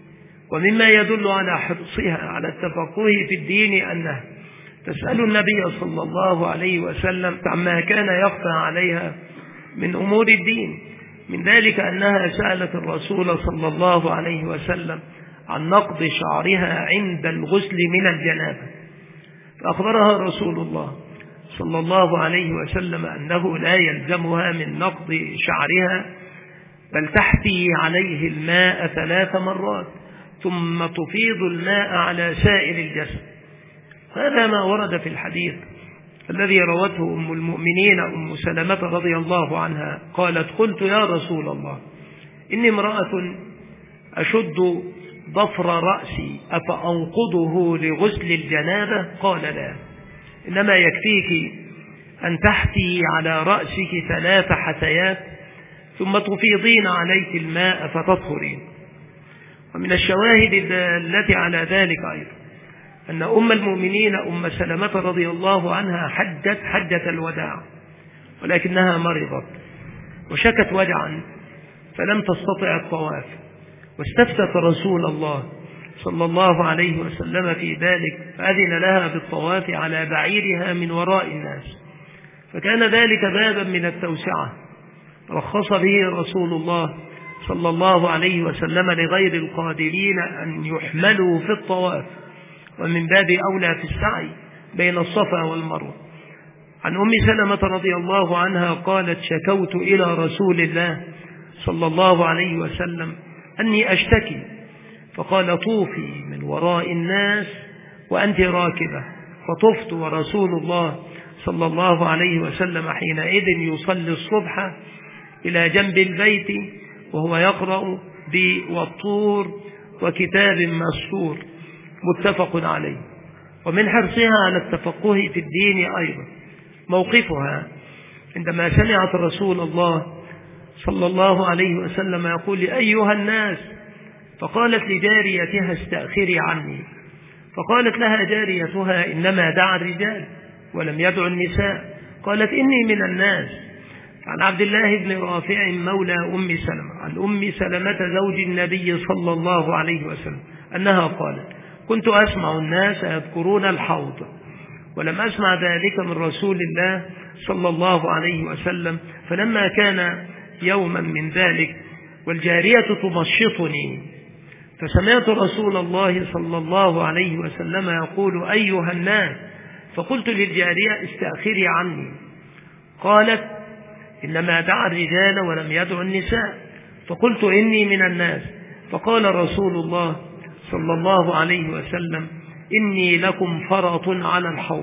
ومما يدل على حرصها على التفقه في الدين أنها تسأل النبي صلى الله عليه وسلم عما كان يخفى عليها من أمور الدين، من ذلك أنها سألت الرسول صلى الله عليه وسلم عن نقض شعرها عند الغسل من الجنابة، فأخبرها رسول الله صلى الله عليه وسلم أنه لا يلزمها من نقض شعرها، بل تحفي عليه الماء ثلاث مرات ثم تفيض الماء على سائر الجسد. هذا ما ورد في الحديث الذي روته أم المؤمنين أم سلمة رضي الله عنها قالت: قلت يا رسول الله إني امرأة أشد ضفر رأسي أفأنقضه لغسل الجنابة؟ قال: لا، إنما يكفيك أن تحتي على رأسك ثلاث حثيات ثم تفيضين عليك الماء فتطهرين. ومن الشواهد التي على ذلك أيضا أن أم المؤمنين أم سلمة رضي الله عنها حجت حجة الوداع، ولكنها مرضت وشكت وجعا فلم تستطع الطواف، واستفتت رسول الله صلى الله عليه وسلم في ذلك، فأذن لها بالطواف على بعيرها من وراء الناس، فكان ذلك بابا من التوسعة رخص به رسول الله صلى الله عليه وسلم لغير القادرين أن يحملوا في الطواف، ومن باب أولى في السعي بين الصفا والمروة. عن أم سلمة رضي الله عنها قالت: شكوت إلى رسول الله صلى الله عليه وسلم أني أشتكي، فقال: طوفي من وراء الناس وأنت راكبة، فطفت ورسول الله صلى الله عليه وسلم حينئذ يصلي الصبح إلى جنب البيت وهو يقرأ بالطور وكتاب مسطور، متفق عليه. ومن حرصها على التفقه في الدين أيضا موقفها عندما سمعت رسول الله صلى الله عليه وسلم يقول: أيها الناس، فقالت لجاريتها: استأخري عني، فقالت لها جاريتها: إنما دعا الرجال ولم يدع النساء. قالت: إني من الناس. عن عبد الله بن رافع مولى أم سلمة عن أم سلمة زوج النبي صلى الله عليه وسلم أنها قالت: كنت أسمع الناس يذكرون الحوض ولم أسمع ذلك من رسول الله صلى الله عليه وسلم، فلما كان يوما من ذلك والجارية تمشطني فسمعت رسول الله صلى الله عليه وسلم يقول: أيها الناس، فقلت للجارية: استأخري عني. قالت: إنما دعا الرجال ولم يدع النساء. فقلت: إني من الناس. فقال رسول الله صلى الله عليه وسلم: إني لكم فرط على الحوض،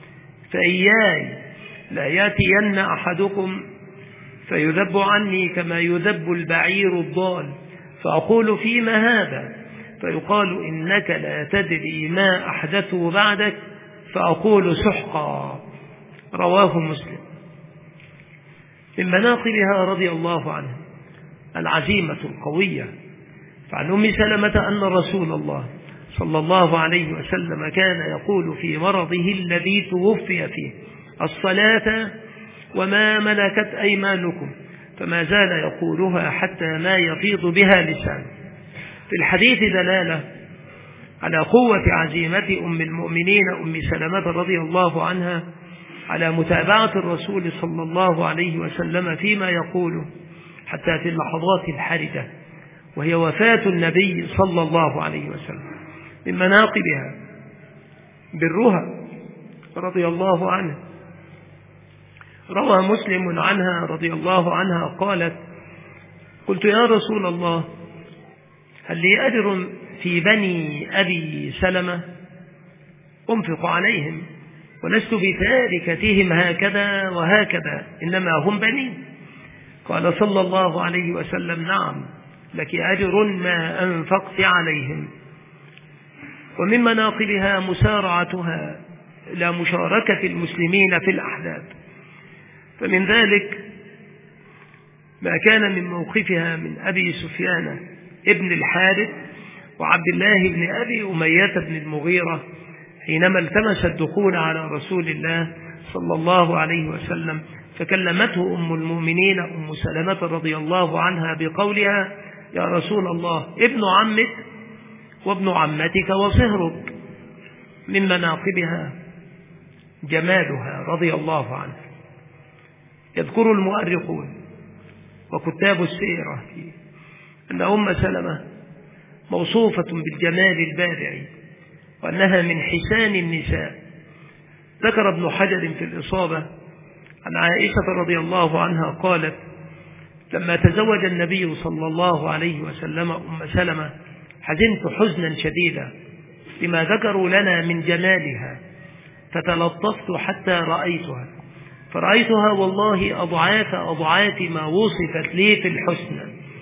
فإياي لا يأتين أحدكم فيذب عني كما يذب البعير الضال، فأقول: فيما هذا؟ فيقال: إنك لا تدري ما أحدثوا بعدك، فأقول: سحقا. رواه مسلم. من مناقبها رضي الله عنها العزيمة القوية، فعن أم سلمة أن رسول الله صلى الله عليه وسلم كان يقول في مرضه الذي توفي فيه: الصلاة وما ملكت أيمانكم، فما زال يقولها حتى ما يفيض بها لسان. في الحديث دلالة على قوة عزيمة أم المؤمنين أم سلمة رضي الله عنها على متابعة الرسول صلى الله عليه وسلم فيما يقوله حتى في اللحظات الحرجة، وهي وفاة النبي صلى الله عليه وسلم. من مناقبها برها رضي الله عنها، روى مسلم عنها رضي الله عنها قالت: قلت: يا رسول الله، هل لي أجر في بني أبي سلمة أنفق عليهم، ولست بتاركتهم هكذا وهكذا، إنما هم بني. قال صلى الله عليه وسلم: نعم، لك أجر ما أنفقت عليهم. ومن مناقبها مسارعتها إلى مشاركة المسلمين في الأحداث، فمن ذلك ما كان من موقفها من أبي سفيان ابن الحارث وعبد الله بن أبي أمية بن المغيرة حينما التمس الدخول على رسول الله صلى الله عليه وسلم، فكلمته أم المؤمنين أم سلمة رضي الله عنها بقولها: يا رسول الله ابن عمك وابن عمتك وصهرك، من مناقبها جمالها رضي الله عنه. يذكر المؤرخون وكتاب السيرة أن أم سلمة موصوفة بالجمال البارع وأنها من حسان النساء. ذكر ابن حجر في الإصابة عن عائشة رضي الله عنها قالت: لما تزوج النبي صلى الله عليه وسلم أم سلمة حزنت حزنا شديدا لما ذكروا لنا من جمالها، فتلطفت حتى رأيتها فرأيتها والله أضعاف أضعاف ما وصفت لي في الحسن.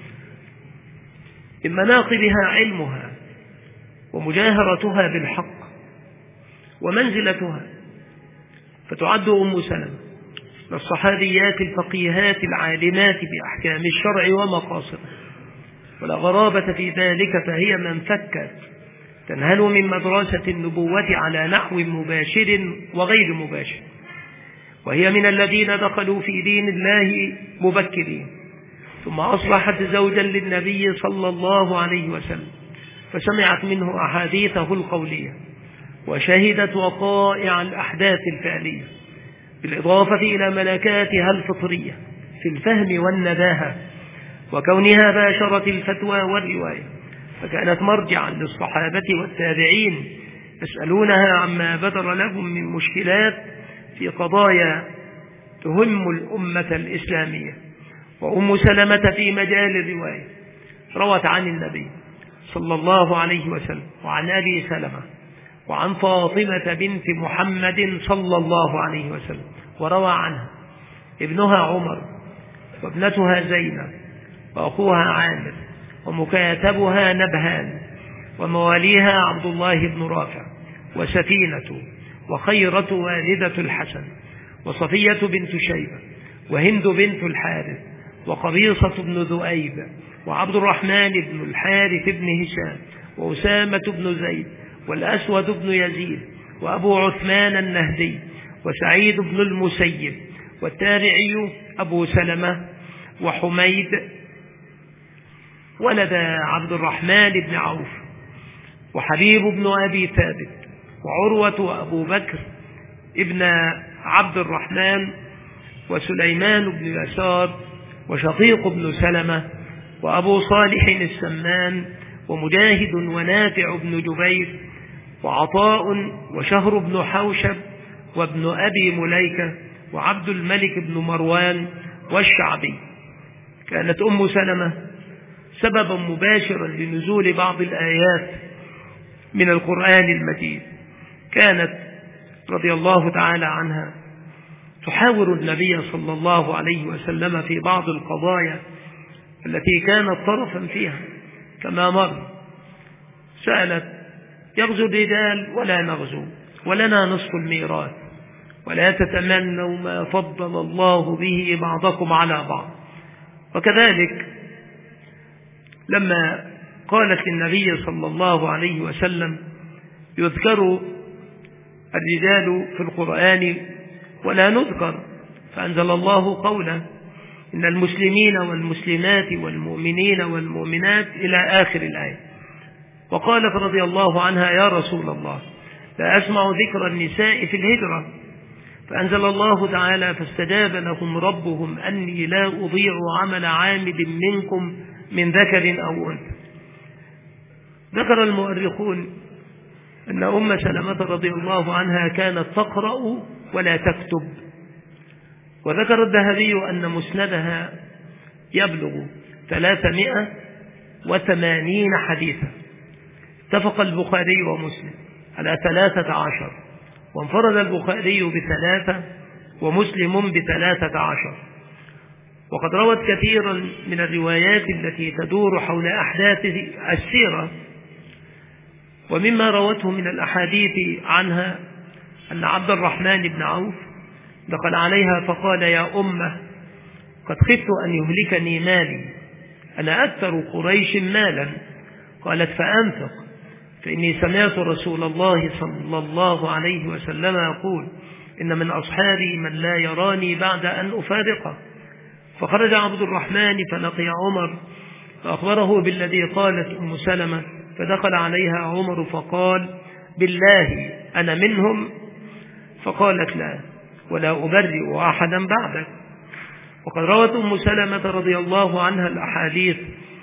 من مناقبها علمها ومجاهرتها بالحق ومنزلتها، فتعد أم سلمة من الصحابيات الفقيهات العالمات بأحكام الشرع ومقاصده، ولا غرابة في ذلك، فهي من فكت تنهل من مدرسة النبوة على نحو مباشر وغير مباشر، وهي من الذين دخلوا في دين الله مبكرين، ثم أصبحت زوجا للنبي صلى الله عليه وسلم، فسمعت منه أحاديثه القولية وشهدت وقائع الأحداث الفعلية، بالإضافة إلى ملكاتها الفطرية في الفهم والنباهة وكونها باشرة الفتوى والرواية، فكانت مرجعا للصحابة والتابعين يسألونها عما بدر لهم من مشكلات في قضايا تهم الأمة الإسلامية. وأم سلمة في مجال الرواية روت عن النبي صلى الله عليه وسلم وعن أبي سلمة وعن فاطمة بنت محمد صلى الله عليه وسلم، وروى عنها ابنها عمر وابنتها زينب وأخوها عامر ومكاتبها نبهان ومواليها عبد الله بن رافع وسفينة وخيرة والدة الحسن وصفية بنت شيبة وهند بنت الحارث وقبيصة بن ذؤيب وعبد الرحمن بن الحارث بن هشام وأسامة بن زيد والأسود بن يزيد وأبو عثمان النهدي وسعيد بن المسيب والتابعي أبو سلمة وحميد ولد عبد الرحمن بن عوف وحبيب بن أبي ثابت وعروة وأبو بكر ابن عبد الرحمن وسليمان بن يسار وشقيق بن سلمة وأبو صالح السمان ومجاهد ونافع بن جبير وعطاء وشهر بن حوشب وابن أبي مليكة وعبد الملك بن مروان والشعبي. كانت أم سلمة سببا مباشرا لنزول بعض الآيات من القرآن المجيد. كانت رضي الله تعالى عنها تحاور النبي صلى الله عليه وسلم في بعض القضايا التي كانت طرفا فيها، كما مر سألت: يغزو الرجال ولا نغزو ولنا نصف الميراث ولا تتمنوا ما فضل الله به بعضكم على بعض. وكذلك لما قالت للنبي صلى الله عليه وسلم: يذكر الرجال في القرآن ولا نذكر، فأنزل الله قوله: إن المسلمين والمسلمات والمؤمنين والمؤمنات إلى آخر الآية. وقالت رضي الله عنها: يا رسول الله لا أسمع ذكر النساء في الهجرة، فأنزل الله تعالى: فاستجاب لهم ربهم أني لا أضيع عمل عامل منكم من ذكر أو أنثى. ذكر المؤرخون أن أم سلمة رضي الله عنها كانت تقرأ ولا تكتب، وذكر الذهبي أن مسندها يبلغ ثلاثمائة وثمانين حديثا. اتفق البخاري ومسلم على ثلاثة عشر، وانفرد البخاري بثلاثة ومسلم بثلاثة عشر. وقد روت كثيرا من الروايات التي تدور حول أحداث السيرة. ومما روته من الأحاديث عنها أن عبد الرحمن بن عوف دخل عليها فقال: يا أمة قد خفت أن يهلكني مالي، أنا أكثر قريش مالا. قالت: فأنفق، فإني سمعت رسول الله صلى الله عليه وسلم يقول: إن من أصحابي من لا يراني بعد أن أفارقه. فخرج عبد الرحمن فلقي عمر فأخبره بالذي قالت أم سلمة، فدخل عليها عمر فقال: بالله أنا منهم؟ فقالت: لا، ولا أبرئ أحدا بعدك. وقد روت أم سلمة رضي الله عنها الأحاديث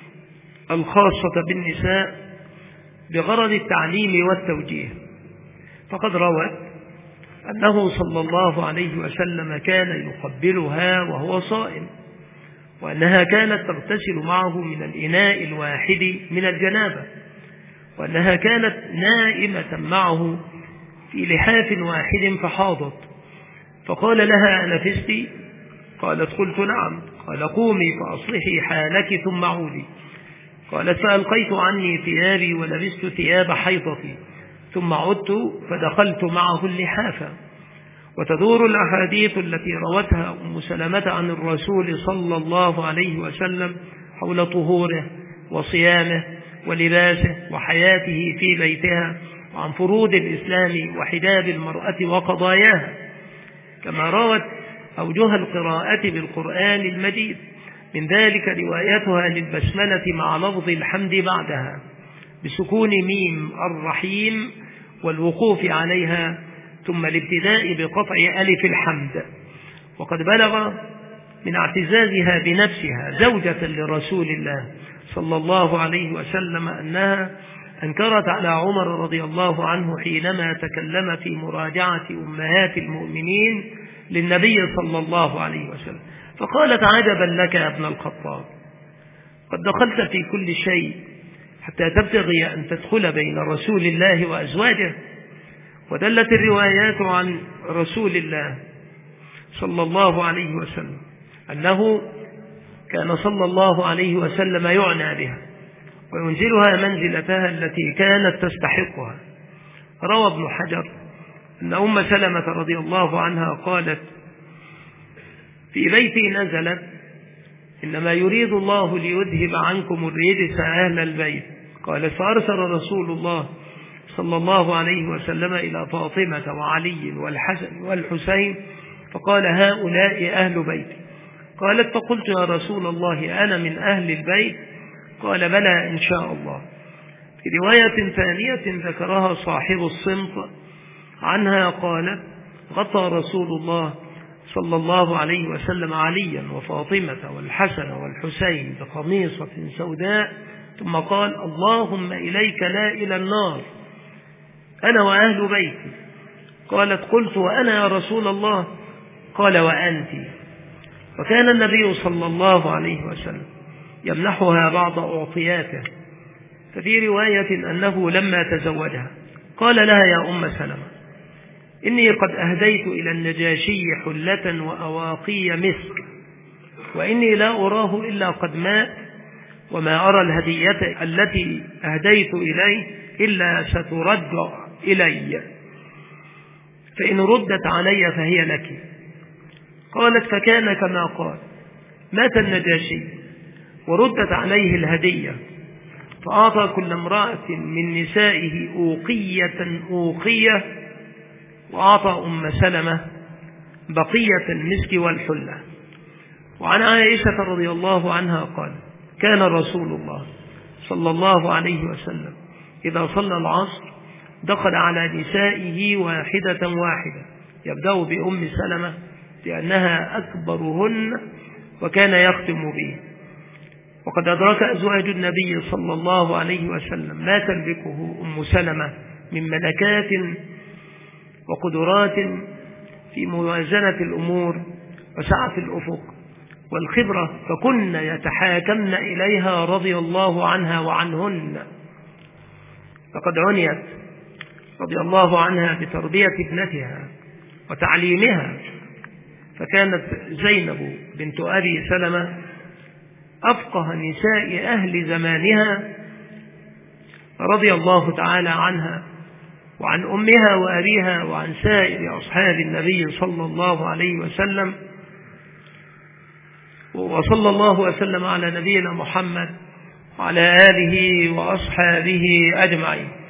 الخاصة بالنساء بغرض التعليم والتوجيه، فقد روت أنه صلى الله عليه وسلم كان يقبلها وهو صائم، وأنها كانت تغتسل معه من الإناء الواحد من الجنابة، وأنها كانت نائمة معه في لحاف واحد فحاضت، فقال لها: أنفست؟ قالت: قلت نعم. قال: قومي فأصلحي حالك ثم عودي. قالت: فألقيت عني ثيابي ولبست ثياب حيضتي، ثم عدت فدخلت معه اللحافة. وتدور الأحاديث التي روتها أم سلمة عن الرسول صلى الله عليه وسلم حول طهوره وصيامه ولباسه وحياته في بيتها، وعن فروض الإسلام وحجاب المرأة وقضاياها، كما روت أوجه القراءة بالقرآن المجيد، من ذلك روايتها للبسملة مع لفظ الحمد بعدها بسكون ميم الرحيم والوقوف عليها، ثم الابتداء بقطع ألف الحمد. وقد بلغ من اعتزازها بنفسها زوجة لرسول الله صلى الله عليه وسلم أنها أنكرت على عمر رضي الله عنه حينما تكلم في مراجعة أمهات المؤمنين للنبي صلى الله عليه وسلم، فقالت: عجبا لك يا ابن الخطاب، قد دخلت في كل شيء حتى تبتغي أن تدخل بين رسول الله وأزواجه. ودلت الروايات عن رسول الله صلى الله عليه وسلم أنه كان صلى الله عليه وسلم يعنى بها وينزلها منزلتها التي كانت تستحقها. روى ابن حجر أن أم سلمة رضي الله عنها قالت: في بيتي نزلت: إنما يريد الله ليذهب عنكم الرجس أهل البيت. قال: فأرسل رسول الله صلى الله عليه وسلم إلى فاطمة وعلي والحسن والحسين فقال: هؤلاء أهل بيتي. قالت: فقلت: يا رسول الله أنا من أهل البيت؟ قال: بلى إن شاء الله. في رواية ثانية ذكرها صاحب الصمت عنها قالت: غطى رسول الله صلى الله عليه وسلم عليا وفاطمة والحسن والحسين بقميصة سوداء، ثم قال: اللهم إليك لا إلى النار، أنا وأهل بيتي. قالت: قلت: وأنا يا رسول الله؟ قال: وأنت. وكان النبي صلى الله عليه وسلم يمنحها بعض أعطياته، ففي رواية أنه لما تزوجها قال لها: يا أم سلمة، إني قد أهديت إلى النجاشي حلة وأواقي مسك، وإني لا أراه إلا قد مات، وما أرى الهدية التي أهديت إليه إلا سترد إلي، فإن ردت علي فهي لك. قالت: فكان كما قال، مات النجاشي وردت عليه الهدية، فأعطى كل امرأة من نسائه أوقية أوقية، وأعطى أم سلمة بقية المسك والحلة. وعن عائشة رضي الله عنها قال: كان رسول الله صلى الله عليه وسلم إذا صلى العصر دخل على نسائه واحدة واحدة، يبدأ بأم سلمة لأنها أكبرهن وكان يختم به. وقد أدرك أزواج النبي صلى الله عليه وسلم ما تملكه أم سلمة من ملكات وقدرات في موازنة الأمور وسعة الأفق والخبرة، فكن يتحاكمن إليها رضي الله عنها وعنهن. فقد عنيت رضي الله عنها بتربية ابنتها وتعليمها، فكانت زينب بنت أبي سلمة أفقه نساء أهل زمانها رضي الله تعالى عنها وعن أمها وأبيها وعن سائر أصحاب النبي صلى الله عليه وسلم. وصلى الله وسلم على نبينا محمد وعلى آله وأصحابه أجمعين.